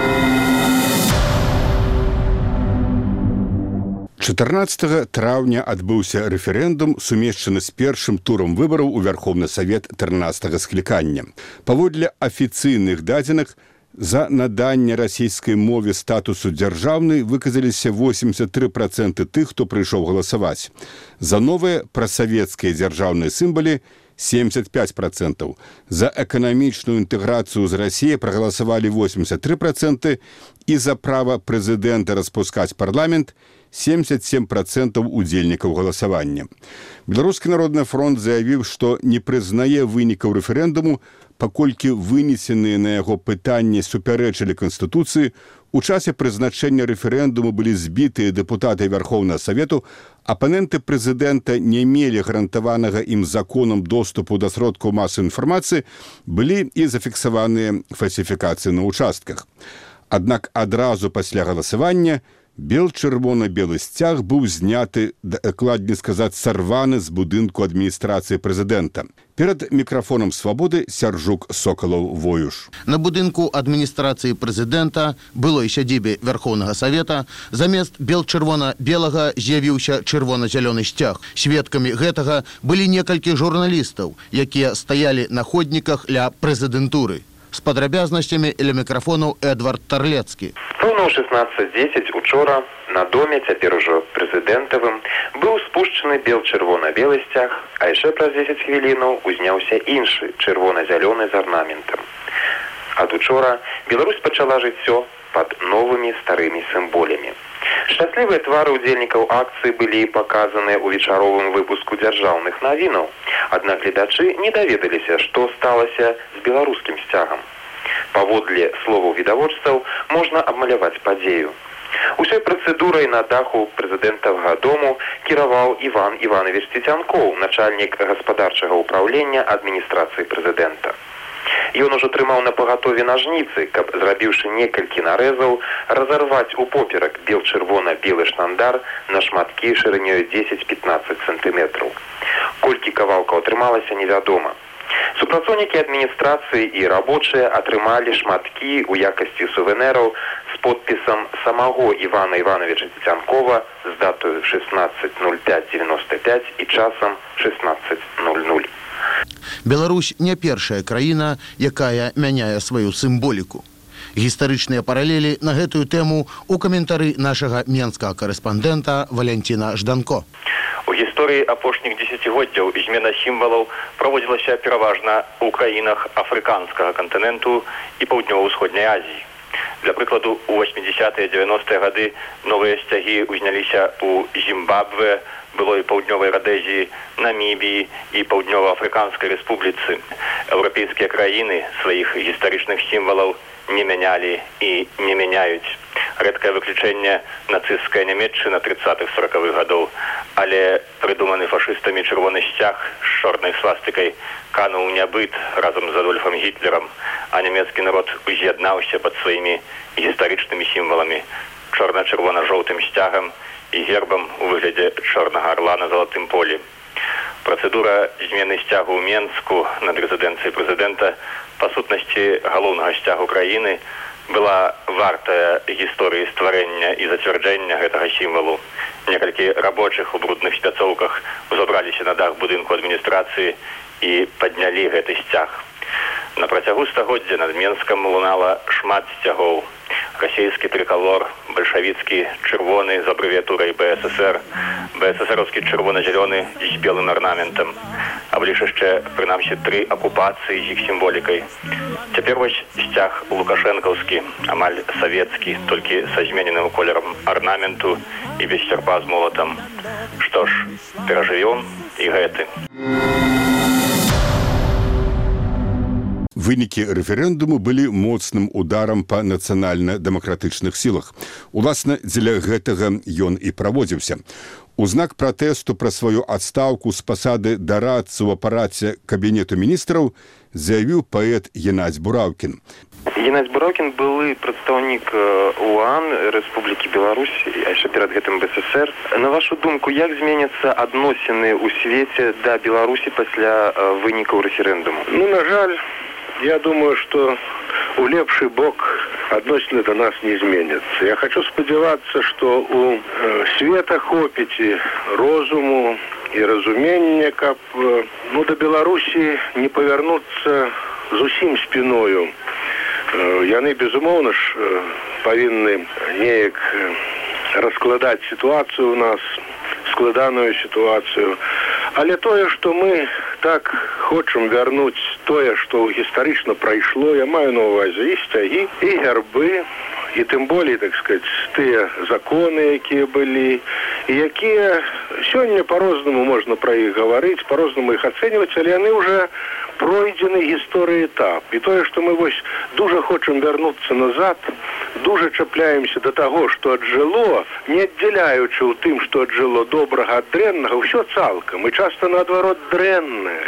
14 траўня адбыўся рэферэндум, сумешчаны з першым турам выбараў у Верховны Савет 13-го склікання. Паводле афіцыйных дадзеных, за наданне расійскай мове статусу дзяржаўнай выказаліся 83% тых, хто прыйшоў галасаваць. За новыя прасавецкія дзяржаўныя сімвалы 75%. За эканамічную інтэграцыю з Расіяй прагаласавалі 83% і за права прэзідэнта распускаць парламент 77% удзельнікаў галасавання. Беларускі народны фронт заявіў, што не прызнае вынікаў рэферэндуму, паколькі вынесеныя на яго пытанні супярэчылі Канстытуцыі, у часе прызначэння рэферэндуму былі збітыя дэпутаты Верховнага Савету, апаненты прэзідэнта не мелі гарантаванага ім законам доступу да сродкаў масавай інфармацыі, былі і зафіксаваныя фальсіфікацыі на ўчастках. Аднак адразу пасля галасавання бел-чырвона-белы сцяг быў зняты, дакладней сказаць, сарваны з будынку адміністрацыі прэзідэнта. Перад мікрафонам «Свабоды» Сяржук Сокалаў-Воюш. На будынку адміністрацыі прэзідэнта, былой сядзібе Верховнага Савета, замест бел-чырвона-белага з'явіўся чырвона-зялёны сцяг. Сведкамі гэтага былі некалькі журналістаў, якія стаялі на ходніках ля прэзідэнтуры. З падрабязнасцямі ля мікрафонаў Эдвард Тарлецкі. Роўна ў 16:10 учора на доме, цяпер ужо прэзідэнтавым, быў спушчаны бел-чырвона-белы сцяг, а яшчэ праз 10 хвілінаў узняўся іншы чырвона-зялёны з арнаментам. Ад учора Беларусь пачала жыццё пад новымі старымі сімволямі. Шчаслівыя твары удзельнікаў акцыі былі паказаныя ў вечаровым выпуску дзяржаўных навінаў, аднак гледачы не даведаліся, што сталася з беларускім сцягам. Паводле словаў відавочцаў можна абмаляваць падзею. Усёй працэдурай на даху прэзідэнтавага дому кіраваў Іван Іванович Цецянкоў, начальнік гаспадарчага ўпраўлення адміністрацыі прэзідэнта. Ён ужо трымаў на пагатове нажніцы, каб, зрабіўшы некалькі нарэзаў, разарваць упоперак бел-чырвона-белы штандар на шматкі шырынёй 10-15 сантыметраў. Колькі кавалкаў атрымалася, невядома. Супрацоўнікі адміністрацыі і рабочыя атрымалі шматкі ў якасці сувенэраў з подпісам самого Івана Івановича Цецянкова з датою 16.05.95 і часам 16.00. Беларусь не першая краіна, якая мяняе сваю сімволіку. Гістарычныя паралелі на гэтую тэму у каментары нашага менскага карэспандэнта Валянціна Жданко. У гісторыі апошніх дзесяцігоддзяў змена сімвалаў праводзілася пераважна ў краінах афрыканскага кантыненту і паўднёва-ўсходняй Азіі. Для прыкладу, у 80-е 90-е гады новыя сцягі узняліся ў Зімбабве, былой паўднёвай Радэзіі, Намібіі і паўднёва-афрыканскай рэспубліцы. Еўрапейскія краіны сваіх гістарычных сімвалаў не мянялі і не мяняюць. Рэдкае выключэнне нацысцкая Нямецчына 30-40-х гадоў, але прыдуманы фашыстамі чырвоны сцяг з чорнай свастыкай кануў у нябыт разам з Адольфам Гітлерам, а нямецкі народ уз'яднаўся пад сваімі гістарычнымі сімваламі, чорна-чырвона-жоўтым сцягам і гербам у выглядзе чорнага арла на залатым полі. Працэдура змены сцягу ў Менску над рэзідэнцыяй прэзідэнта, па сутнасці галоўнага сцягу краіны, была вартая гісторыі стварэння і зацвярджэння гэтага сімвалу. Некалькі рабочых у брудных спецоўках узабраліся на дах будынку адміністрацыі і паднялі гэты сцяг. На працягу стагоддзя над Менскам лунала шмат сцягоў. Расійскі трыкалор, бальшавіцкі чырвоны з абрэвіатурай БССР, БССРовскі чырвона-зялёны з белым арнаментам. А былі яшчэ, прынамсі, 3 акупацыі з іх сімволікай. Цяпер вось сцяг лукашэнкаўскі, амаль савецкі, толькі са змененым колерам арнаменту і без сярпа з молатам. Што ж, перажывём і гэты. Вынікі рэферэндуму былі моцным ударам па нацыянальна-дэмакратычных сілах. Уласна, дзеля гэтага ён і праводзіўся. У знак пратэсту пра сваю адстаўку з пасады дарадцы ў апараце Кабінету міністраў заявіў паэт Геннадзь Бураўкін. Геннадзь Бураўкін былы прадстаўнік УАН Рэспублікі Беларусь, а яшчэ перад гэтым БССР. На вашу думку, як зменяцца адносіны ў свеце да Беларусі пасля вынікаў рэферэндуму? На жаль, я думаю, что у лепший бок относительно до нас не изменится. Я хочу сподеваться, что у света хопіць розуму и разумения, как до Беларуси не повернуться зусім спиною. Яны, безумоўна ж, павінны неяк раскладаць ситуацию у нас, складаную ситуацию. Але тое, что мы так хочам вярнуць тое, што гістарычна прайшло, я маю на увазе і сцягі, і гербы, і тым болей, так сказать, тыя законы, якія былі, і якія сёння по-рознаму можна пра іх гаварыць, по-рознаму іх ацэньваць, але яны ўжо пройдзены гісторыі этап. І тое, што мы вось дужа хочам вярнуцца назад, дужа чапляемся да таго, што аджыло, не аддзяляючы ў тым, што аджыло добрага ад дрэннага, ўсё цалкам. І часта наадварот дрэннае,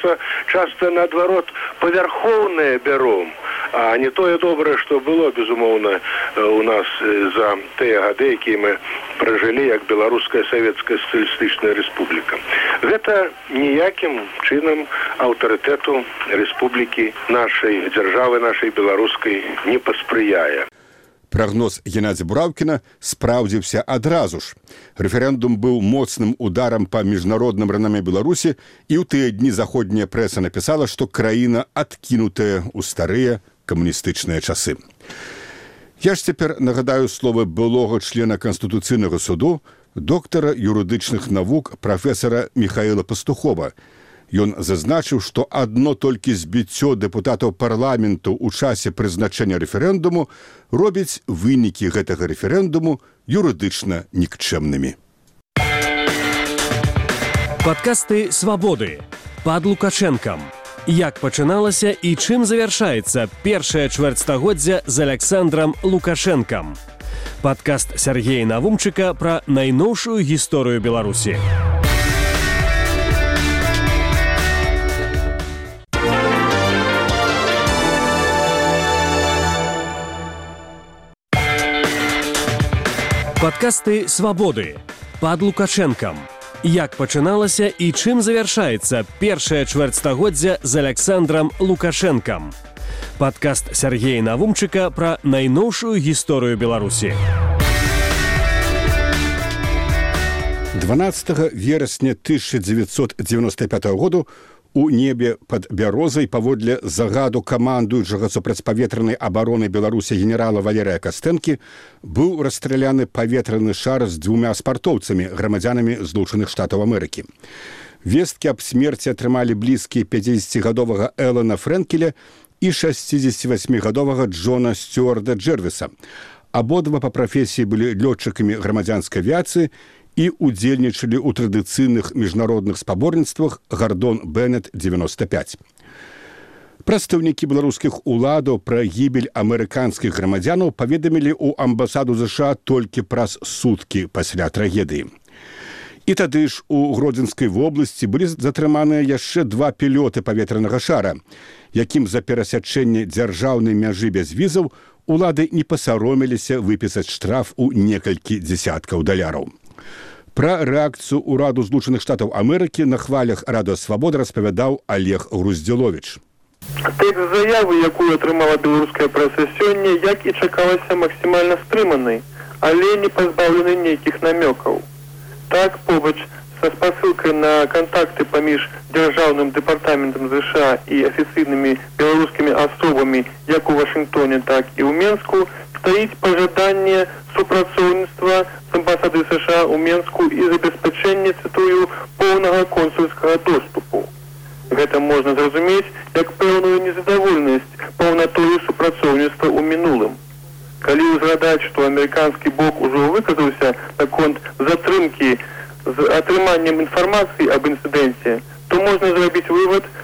часта наадварот павярхоўнае бяром, а не тое добрае, што было, безумоўна, у нас за тыя гады, якія мы пражылі як Беларуская Савецкая Сацыялістычная Рэспубліка. Гэта ніякім чынам аўтарытэту рэспублікі нашай, дзяржавы нашай беларускай не паспрыяе. Прагноз Геннадзя Бураўкіна спраўдзіўся адразу ж. Рэферэндум быў моцным ударам па міжнародным ранаме Беларусі, і ў тыя дні заходняя прэса напісала, што краіна адкінутая ў старыя камуністычныя часы. Я ж цяпер нагадаю словы былога члена Канстытуцыйнага суду, доктара юрыдычных навук прафесара Михаіла Пастухова. Ён зазначыў, што адно толькі збіццё дэпутатаў парламенту ў часе прызначэння рэферэндуму робіць вынікі гэтага рэферэндуму юрыдычна нікчэмнымі. Падкасты «Свабоды» пад Лукашэнкам. Як пачыналася і чым завяршаецца першае чвэрцьстагоддзя з Александрам Лукашэнкам. Падкаст Сергея Навумчыка пра найноўшую гісторыю Беларусі. Падкасты «Свабоды» пад Лукашэнкам. Як пачыналася і чым завяршаецца першае чвэрцьстагоддзя з Александрам Лукашэнкам. Падкаст Сергея Навумчыка пра найноўшую гісторыю Беларусі. 12 верасня 1995 году у небе пад Бярозай паводле загаду камандуючага супрацьпаветранай абароны Беларусі генерала Валерыя Кастэнкі быў расстраляны паветраны шар з 2 спартоўцамі, грамадзянамі Злучаных Штатаў Амерыкі. Весткі аб смерці атрымалі блізкія 50-гадовага Элана Фрэнкеля і 68-гадовага Джона Стюарда Джэрвіса. Абодва па прафесіі былі лётчыкамі грамадзянскай авіяцыі і удзельнічалі ў традыцыйных міжнародных спаборніцтвах «Гардон Беннет 95». Прадстаўнікі беларускіх уладаў пра гібель амерыканскіх грамадзянаў паведамілі ў амбасаду ЗША толькі праз суткі пасля трагедыі. І тады ж у Гродзенскай вобласці былі затрыманыя яшчэ 2 пілёты паветранага шара, якім за перасячэнне дзяржаўнай мяжы без візаў улады не пасароміліся выпісаць штраф у некалькі дзесяткаў даляраў. Пра рэакцыю ўраду Злучаных Штатаў Амерыкі на хвалях Радыё Свабода распавядаў Олег Груздзіловіч. Тэкст заявы, якую атрымала беларуская прэса сёння, як і чакалася, максімальна стрыманы, але не пазбаўлены нейкіх намёкаў. Так, побач са спасылкай на кантакты паміж дзяржаўным дэпартаментам ЗША і афіцыйнымі беларускімі асобамі як у Вашынгтоне, так і ў Менску, стаіць пажаданне супрацоўніцтва з амбасады США ў Менску і забеспячэнне, цытую, поўнага консульскага доступу. Гэта можна зразумець як пэўную незадаволенасць паўнатою супрацоўніцтва ў мінулым. Калі ўзгадаць, што амерыканскі бок ужо выказаўся наконт затрымкі з атрыманнем інфармацыі аб інцыдэнце, то можна зрабіць вывад,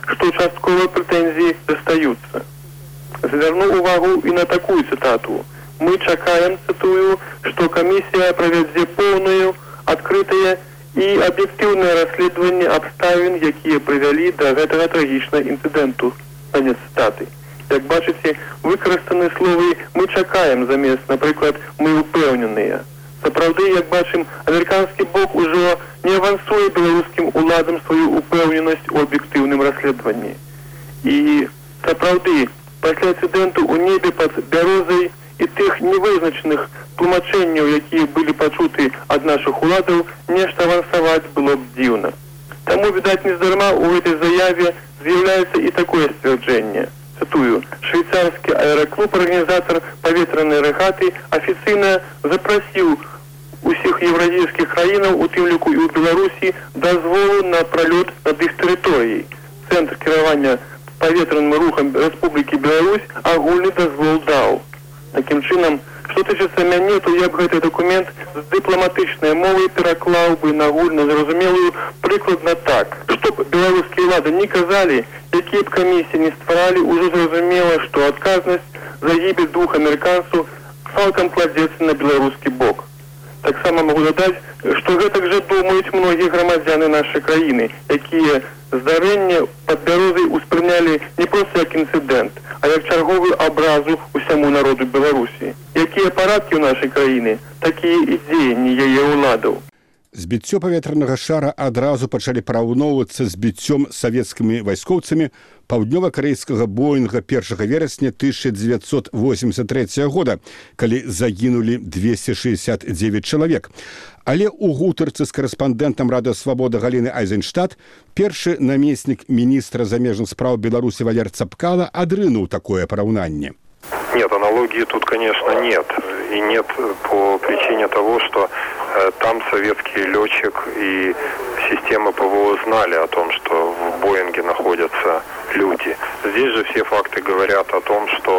что частковые претензии остаются. Заверну увагу и на такую цитату. Мы чакаем, цитую, что комиссия проведзе полную, открытое и объективное расследование обставин, якія привели до этого трагичного инциденту. Конец цитаты. Як бачите, використані слови «ми чекаємо» замість, наприклад, «ми упевнені». Справді, як бачимо, американський бок уже не авансує білоруським уладам свою упевненість у об'єктивному розслідуванні. І справді, після інциденту у небі під Бярозою і тих невизначених тлумаченнів, які були почуті від наших уладів, нечто авансувати було б дивно. Тому, видать, нездарма у цій заяві з'являється і таке ствердження. Цитую, швейцарский аэроклуб, организатор поветренной регаты, официально запросил у всех евразийских краинов, у тым лику и у Беларуси, дозволу на пролет над их территорией. Центр кирования поветренным рухом Республики Беларусь агульный дозвол дал. Таким чином, что тычется мяне, то я б гэты документ з дыпламатычнай мовай пераклаў бы на агульназразумелую прыкладна так. Чтоб беларускія ўлады не казалі, якія б камісіі не стваралі, ужо зразумела, што адказнасць за гібель двух амерыканцаў цалкам кладзецца на беларускі бок. Таксама могу дадаць, што гэтак жа думаюць многія грамадзяны нашай краіны, якія здарэнне пад Бярозай успрынялі не проста як інцыдэнт, а як чарговую абразу усяму народу Беларусі. Якія парадкі ў нашай краіны, такія і дзеянні яе ўладаў. Збіццё паветранага шара адразу пачалі параўноўвацца з біццём савецкімі вайскоўцамі паўднёва-карэйскага Боінга 1 верасня 1983 года, калі загінулі 269 чалавек. Але ў гутарцы з карэспандэнтам Радыё Свабода Галіны Айзенштадт першы намеснік міністра замежных спраў Беларусі Валер Цапкала адрынуў такое параўнанне. Нет, аналогии тут, конечно, нет. И нет по причине того, что там советский летчик и системы ПВО знали о том, что в Боинге находятся люди. Здесь же все факты говорят о том, что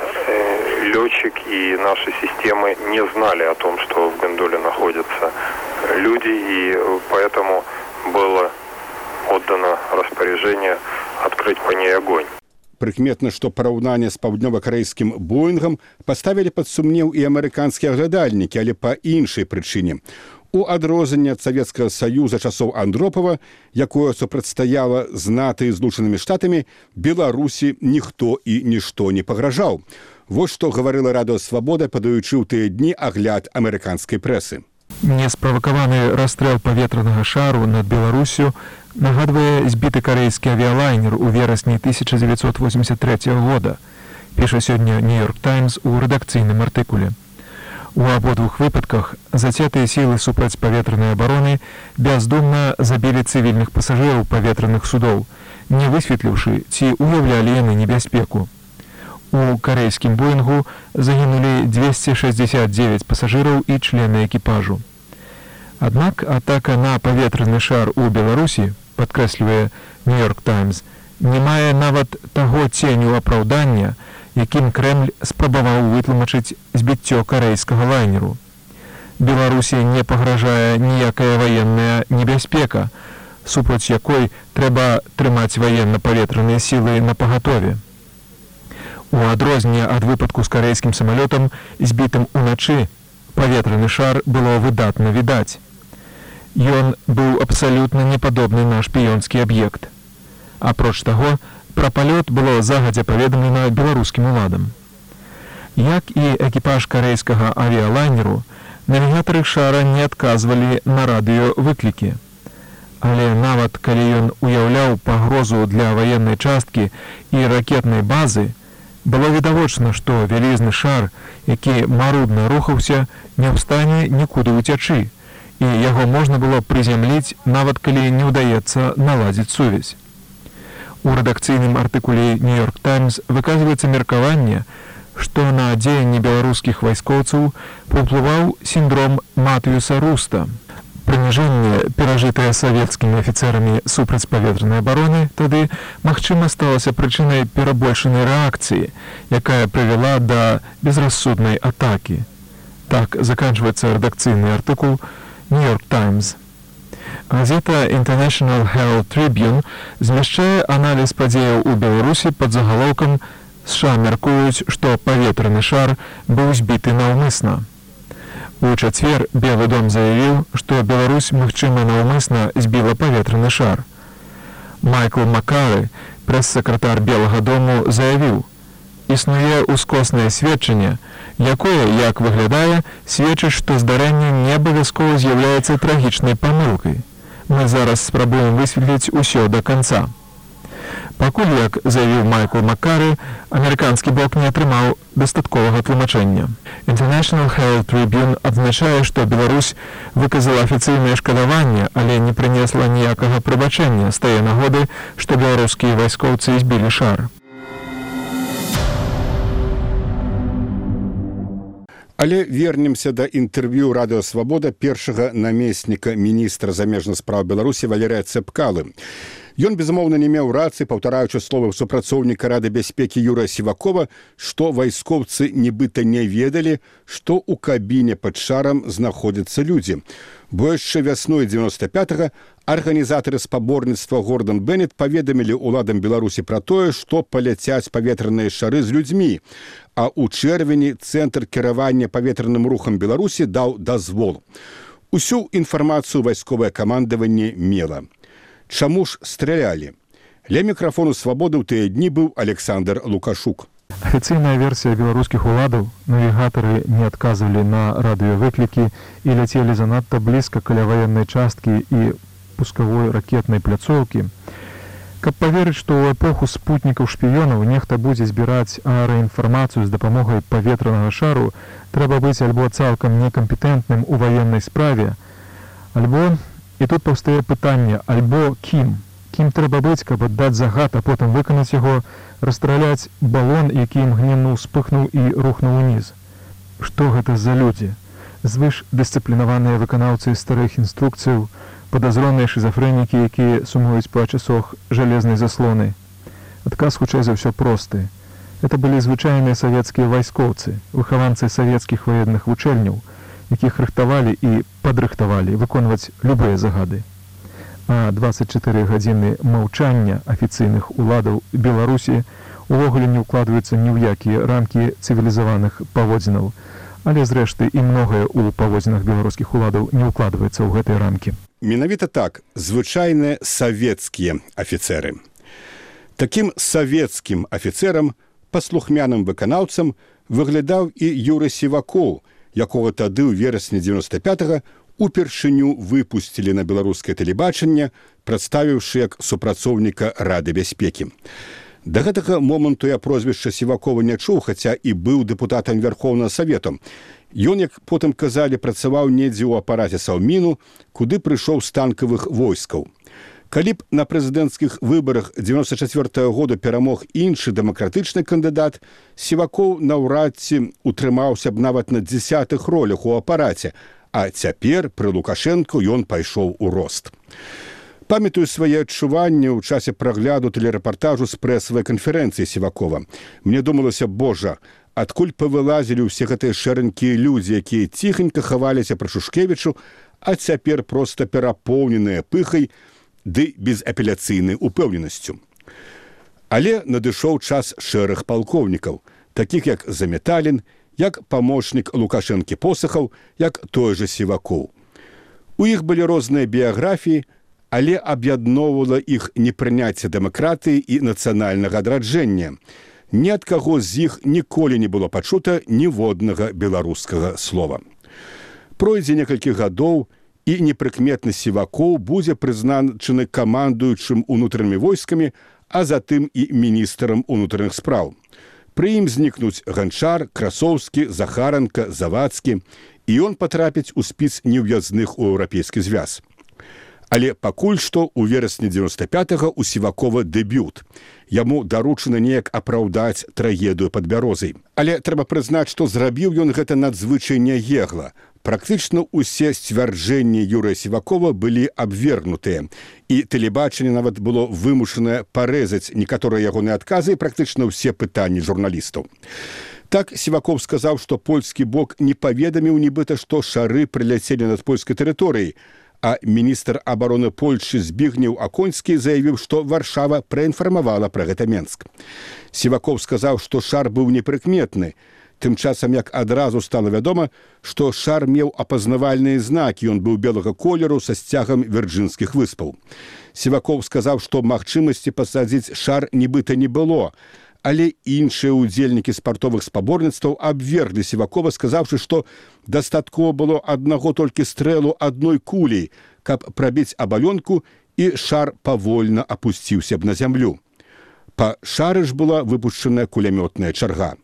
летчик и наши системы не знали о том, что в гондоле находятся люди, и поэтому было отдано распоряжение открыть по ней огонь. Прыкметна, што параўнанне з паўднёва-карэйскім Боінгам паставілі пад сумнеў і амерыканскія глядальнікі, але па іншай прычыне. У адрозненне ад Савецкага Саюза часоў Андропава, якое супрацьстаяла з НАТО і Злучанымі Штатамі, Беларусі ніхто і нішто не пагражаў. Вось што гаварыла Радыё Свабода, падаючы ў тыя дні агляд амерыканскай прэсы. Несправакаваны расстрэл паветранага шару над Беларусю нагадвае збіты карэйскі авіялайнер у верасні 1983 года, піша сёння «Нью-Йорк Таймс» у рэдакцыйным артыкуле. У абодвух выпадках зацятыя сілы супрацьпаветранай абароны бяздумна забілі цывільных пасажыраў паветраных судоў, не высветліўшы, ці уяўлялі яны небяспеку. У карэйскім Боінгу загінулі 269 пасажыраў і члены экіпажу. Аднак атака на паветраны шар у Беларусі, падкрэслівае «Нью-Йорк Таймс», не мае нават таго ценю апраўдання, якім Крэмль спрабаваў вытлумачыць збіццё карэйскага лайнеру. Беларусі не пагражае ніякая ваенная небяспека, супраць якой трэба трымаць ваенна-паветраныя сілы напагатове. У адрозненне ад выпадку з карэйскім самалётам, збітым уначы, паветраны шар было выдатна відаць. Ён быў абсалютна не падобны на шпіёнскі аб'ект. Апроч таго, пра палёт было загадзя паведамлена беларускім уладам. Як і экіпаж карэйскага авіялайнеру, навігатары шара не адказвалі на радыёвыклікі. Але нават калі ён уяўляў пагрозу для ваеннай часткі і ракетнай базы, было відавочна, што вялізны шар, які марудна рухаўся, не ў стане нікуды ўцячы, і яго можна было прызямліць, нават калі не ўдаецца наладзіць сувязь. У рэдакцыйным артыкуле «Нью-Йорк Таймс» выказваецца меркаванне, што на дзеянні беларускіх вайскоўцаў паўплываў сіндром Матыюса Руста. Прыніжэнне, перажытае савецкімі афіцэрамі супрацьпаветранай абароны, тады, магчыма, сталася прычынай перабольшанай рэакцыі, якая прывяла да безрассуднай атакі. Так заканчваецца рэдакцыйны артыкул «Нью-Йорк Таймс». Газета International Herald Tribune змяшчае аналіз падзеяў у Беларусі пад загалоўкам «США мяркуюць, што паветраны шар быў збіты наўмысна». У чацвер Белы дом заявіў, што Беларусь, магчыма, наўмысна збіла паветраны шар. Майкл Маккары, прэс-сакратар Белага дому, заявіў: «Існуе ускоснае сведчанне, якое, як выглядае, сведчыць, што здарэнне не абавязкова з'яўляецца трагічнай памылкай. Мы зараз спрабуем высветліць усё да канца». Пакуль, як заявіў Майкл Маккары, амерыканскі бок не атрымаў дастатковага тлумачэння. International Herald Tribune адзначае, што Беларусь выказала афіцыйнае шкадаванне, але не прынесла ніякага прабачэння з тае нагоды, што беларускія вайскоўцы збілі шар. Але вернемся да інтэрв'ю Радыё Свабода першага намесніка міністра замежных спраў Беларусі Валерыя Цэпкалы. Ён, безумоўна, не меў рацыі, паўтараючы словы супрацоўніка Рады бяспекі Юрыя Сівакова, што вайскоўцы нібыта не ведалі, што ў кабіне пад шарам знаходзяцца людзі. Бо яшчэ вясной 95-го арганізатары спаборніцтва Гордан Беннет паведамілі ўладам Беларусі пра тое, што паляцяць паветраныя шары з людзьмі, а ў чэрвені Цэнтр кіравання паветраным рухам Беларусі даў дазвол. Усю інфармацыю вайсковае камандаванне мела. Чаму ж стралялі? Ля мікрафону «Свабоды» ў тыя дні быў Александр Лукашук. Афіцыйная версія беларускіх уладаў: навігатары не адказвалі на радыёвыклікі і ляцелі занадта блізка каля ваеннай часткі і пускавой ракетнай пляцоўкі. Каб паверыць, што ў эпоху спутнікаў-шпіёнаў нехта будзе збіраць аэраінфармацыю з дапамогай паветранага шару, трэба быць альбо цалкам некампетэнтным у ваеннай справе, альбо, і тут паўстае пытанне, альбо кім? Кім трэба быць, каб аддаць загад, а потым выканаць яго, расстраляць балон, які імгненна ўспыхнуў і рухнуў уніз? Што гэта за людзі? Звыш дысцыплінаваныя выканаўцы старых інструкцыяў, падазроныя шизафрэнікі, якія сумуюць па часах жалезнай заслоны? Адказ хутчэй за ўсё просты. Это былі звычайныя савецкія вайскоўцы, выхаванцы савецкіх ваенных вучэльняў, якіх рыхтавалі і падрыхтавалі выконваць любыя загады. А 24 гадзіны маўчання афіцыйных уладаў Беларусі увогуле не ўкладваюцца ні ў якія рамкі цывілізаваных паводзінаў, але, зрэшты, і многае ў паводзінах беларускіх уладаў не ўкладваецца ў гэтыя рамкі. Менавіта так, звычайныя савецкія афіцэры. Такім савецкім афіцэрам, паслухмяным выканаўцам, выглядаў і Юрый Сівакоў, якога тады ў верасні 95-го упершыню выпусцілі на беларускае тэлебачанне, прадставіўшы як супрацоўніка Рады бяспекі. Да гэтага моманту я прозвішча Сівакова не чуў, хаця і быў дэпутатам Верхоўнага Савету. Ён, як потым казалі, працаваў недзе ў апараце Саўміну, куды прыйшоў з танкавых войскаў. Калі б на прэзідэнцкіх выбарах 94-го году перамог іншы дэмакратычны кандыдат, Сівакоў наўрад ці утрымаўся б нават на 10-х ролях у апараце, а цяпер пры Лукашэнку ён пайшоў у рост. Памятаю свае адчуванні ў часе прагляду тэлерэпартажу з прэсавай канферэнцыі Сівакова. Мне думалася, божа, адкуль павылазілі ўсе гэтыя шэранькія людзі, якія ціхенька хаваліся пры Шушкевічу, а цяпер проста перапоўненыя пыхай ды безапеляцыйнай упэўненасцю. Але надышоў час шэрых палкоўнікаў, такіх як Заметалін, як памочнік Лукашэнкі Посахаў, як той жа Сівакоў. У іх былі розныя біяграфіі, але аб'ядноўвала іх непрыняцце дэмакратыі і нацыянальнага адраджэння. Ні ад каго з іх ніколі не было пачута ніводнага беларускага слова. Пройдзе некалькі гадоў, і непрыкметны Сівакоў будзе прызначаны камандуючым унутранымі войскамі, а затым і міністрам унутраных спраў. Пры ім знікнуць Ганчар, Красоўскі, Захаранка, Завадскі, і ён патрапіць у спіс неўязных у Еўрапейскі звяз. Але пакуль што ў верасні 95-го у Сівакова дэбют. Яму даручана неяк апраўдаць трагедыю пад Бярозай. Але трэба прызнаць, што зрабіў ён гэта надзвычай няегла. Практычна ўсе сцвярджэнні Юрыя Сівакова былі абвергнутыя, і тэлебачанне нават было вымушанае парэзаць некаторыя ягоныя адказы і практычна ўсе пытанні журналістаў. Так Сіваков сказаў, што польскі бок не паведаміў нібыта, што шары прыляцелі над польскай тэрыторыяй, А міністр абароны Польшчы Збігнеў Аконскі заявіў, што Варшава праінфармавала пра гэта Менск. Сівакоў сказаў, што шар быў непрыкметны. Тым часам, як адразу стала вядома, што шар меў апазнавальныя знакі, ён быў белага колеру са сцягам Вірджынскіх выспаў. Сівакоў сказаў, што магчымасці пасадзіць шар нібыта не было, але іншыя ўдзельнікі спартовых спаборніцтваў абверглі Сівакова, сказаўшы, што дастаткова было аднаго толькі стрэлу адной кулей, каб прабіць абалёнку, і шар павольна апусціўся б на зямлю. Па шары ж была выпушчаная кулямётная чарга.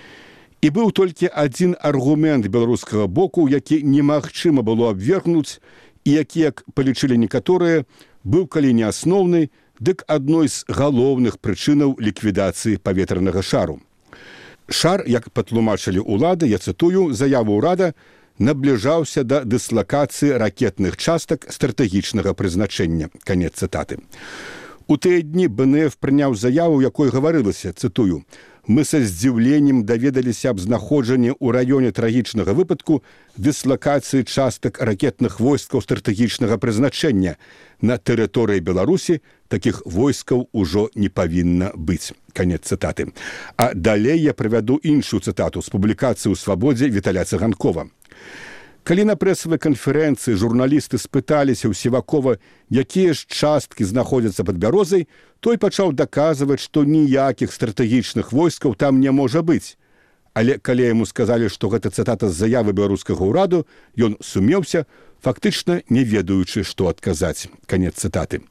І быў толькі адзін аргумент беларускага боку, які немагчыма было абвергнуць, і які, як палічылі некаторыя, быў калі не асноўны, дык адной з галоўных прычынаў ліквідацыі паветранага шару. Шар, як патлумачылі ўлады, я цытую, заяву ўрада, набліжаўся да дыслакацыі ракетных частак стратэгічнага прызначэння. Канец цытаты. У тыя дні БНФ прыняў заяву, у якой гаварылася, цытую, «Мы са здзіўленнем даведаліся аб знаходжанні ў раёне трагічнага выпадку дыслакацыі частак ракетных войскаў стратэгічнага прызначэння. На тэрыторыі Беларусі такіх войскаў ужо не павінна быць». Канец цытаты. А далей я прывяду іншую цытату з публікацыі ў «Свабодзе» Віталя Цыганкова. Калі на прэсавай канферэнцыі журналісты спыталіся ў Сівакова, якія ж часткі знаходзяцца пад Бярозай, той пачаў даказваць, што ніякіх стратэгічных войскаў там не можа быць. Але калі яму сказалі, што гэта цытата з заявы беларускага ўраду, ён сумеўся, фактычна не ведаючы, што адказаць. Канец цытаты.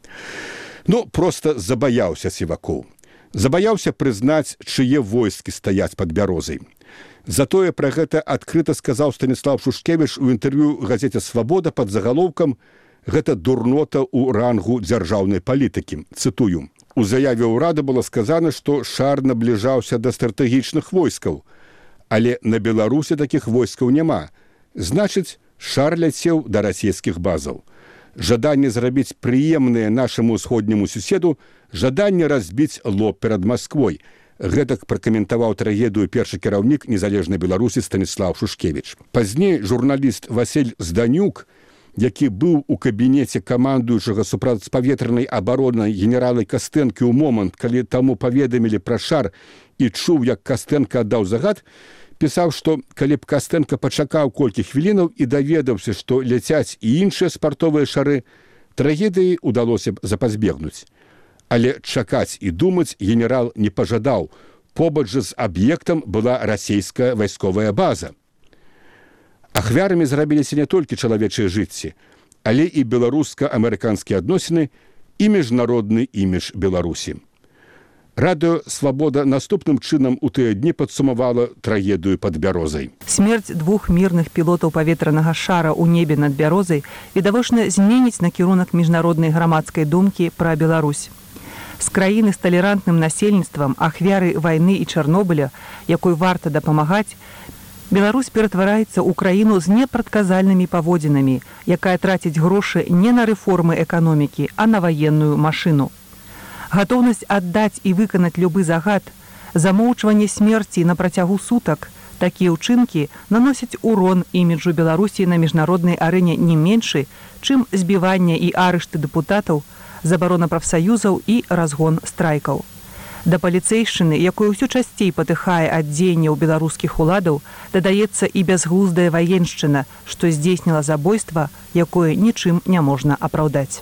Проста забаяўся Сівакоў. Забаяўся прызнаць, чые войскі стаяць пад Бярозай. Затое пра гэта адкрыта сказаў Станіслав Шушкевіч у інтэрв'ю газеце «Свабода» пад загалоўкам «Гэта дурнота ў рангу дзяржаўнай палітыкі». Цытую. У заяве ўрада было сказана, што шар набліжаўся да стратэгічных войскаў, але на Беларусі такіх войскаў няма. Значыць, шар ляцеў да расійскіх базаў. Жаданне зрабіць прыемнае нашаму ўсходняму суседу, жаданне разбіць лоб перад Масквой. Гэтак пракаментаваў трагедыю першы кіраўнік незалежнай Беларусі Станіслав Шушкевіч. Пазней журналіст Васіль Зданюк, які быў у кабінеце камандуючага супрацьпаветранай абароны генерала Кастэнкі ў момант, калі таму паведамілі пра шар і чуў, як Кастэнка аддаў загад, пісаў, што калі б Кастэнка пачакаў колькі хвілінаў і даведаўся, што ляцяць і іншыя спартовыя шары, трагедыі ўдалося б запазбегнуць. Але чакаць і думаць генерал не пажадаў. Побач жа з аб'ектам была расійская вайсковая база. Ахвярамі зрабіліся не толькі чалавечыя жыцці, але і беларуска-амерыканскія адносіны і міжнародны імідж Беларусі. Радыё «Свабода» наступным чынам у тыя дні падсумавала трагедыю пад Бярозай. Смерць двух мірных пілотаў паветранага шара ў небе над Бярозай відавочна зменіць накірунак міжнароднай грамадскай думкі пра Беларусь. З краіны з талерантным насельніцтвам, ахвяры вайны і Чарнобыля, якой варта дапамагаць, Беларусь ператвараецца ў краіну з непрадказальнымі паводзінамі, якая траціць грошы не на рэформы эканомікі, а на ваенную машыну. Гатоўнасць аддаць і выканаць любы загад, замоўчванне смерці на працягу сутак, такія ўчынкі наносяць урон іміджу Беларусі на міжнароднай арэне не меншы, чым збіванне і арышты дэпутатаў, забарона прафсаюзаў і разгон страйкаў. Да паліцэйшчыны, якой усё часцей патыхае ад дзеянняў беларускіх уладаў, дадаецца і бязглуздая ваеншчына, што здзейсніла забойства, якое нічым не можна апраўдаць.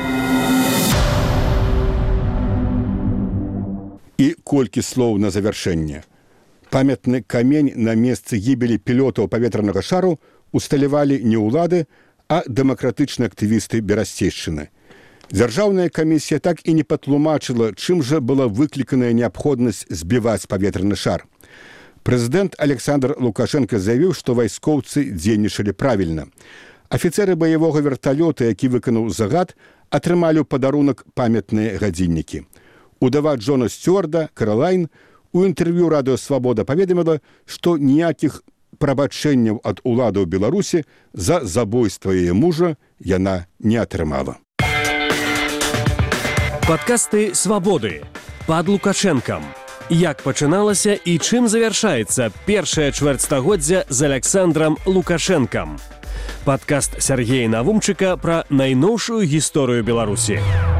І колькі слоў на завяршэнне. Памятны камень на месцы гібелі пілотаў паветранага шару усталявалі не ўлады, а дэмакратычныя актывісты Берасцейшчыны. Дзяржаўная камісія так і не патлумачыла, чым жа была выкліканая неабходнасць збіваць паветраны шар. Прэзідэнт Александр Лукашенко заявіў, што вайскоўцы дзейнічалі правільна. Афіцэры баявога верталёта, які выканаў загад, атрымалі ў падарунак памятныя гадзіннікі. Удава Джона Стюарда, Каролайн, у інтэрв'ю радыё «Свабода» паведаміла, што ніякіх прабачэнняў ад уладаў Беларусі за забойства яе мужа яна не атрымала. Падкасты «Свабоды» пад Лукашэнкам. Як пачыналася і чым завяршаецца першае чвэрцьстагоддзя з Александрам Лукашэнкам. Падкаст Сяргея Навумчыка пра найноўшую гісторыю Беларусі.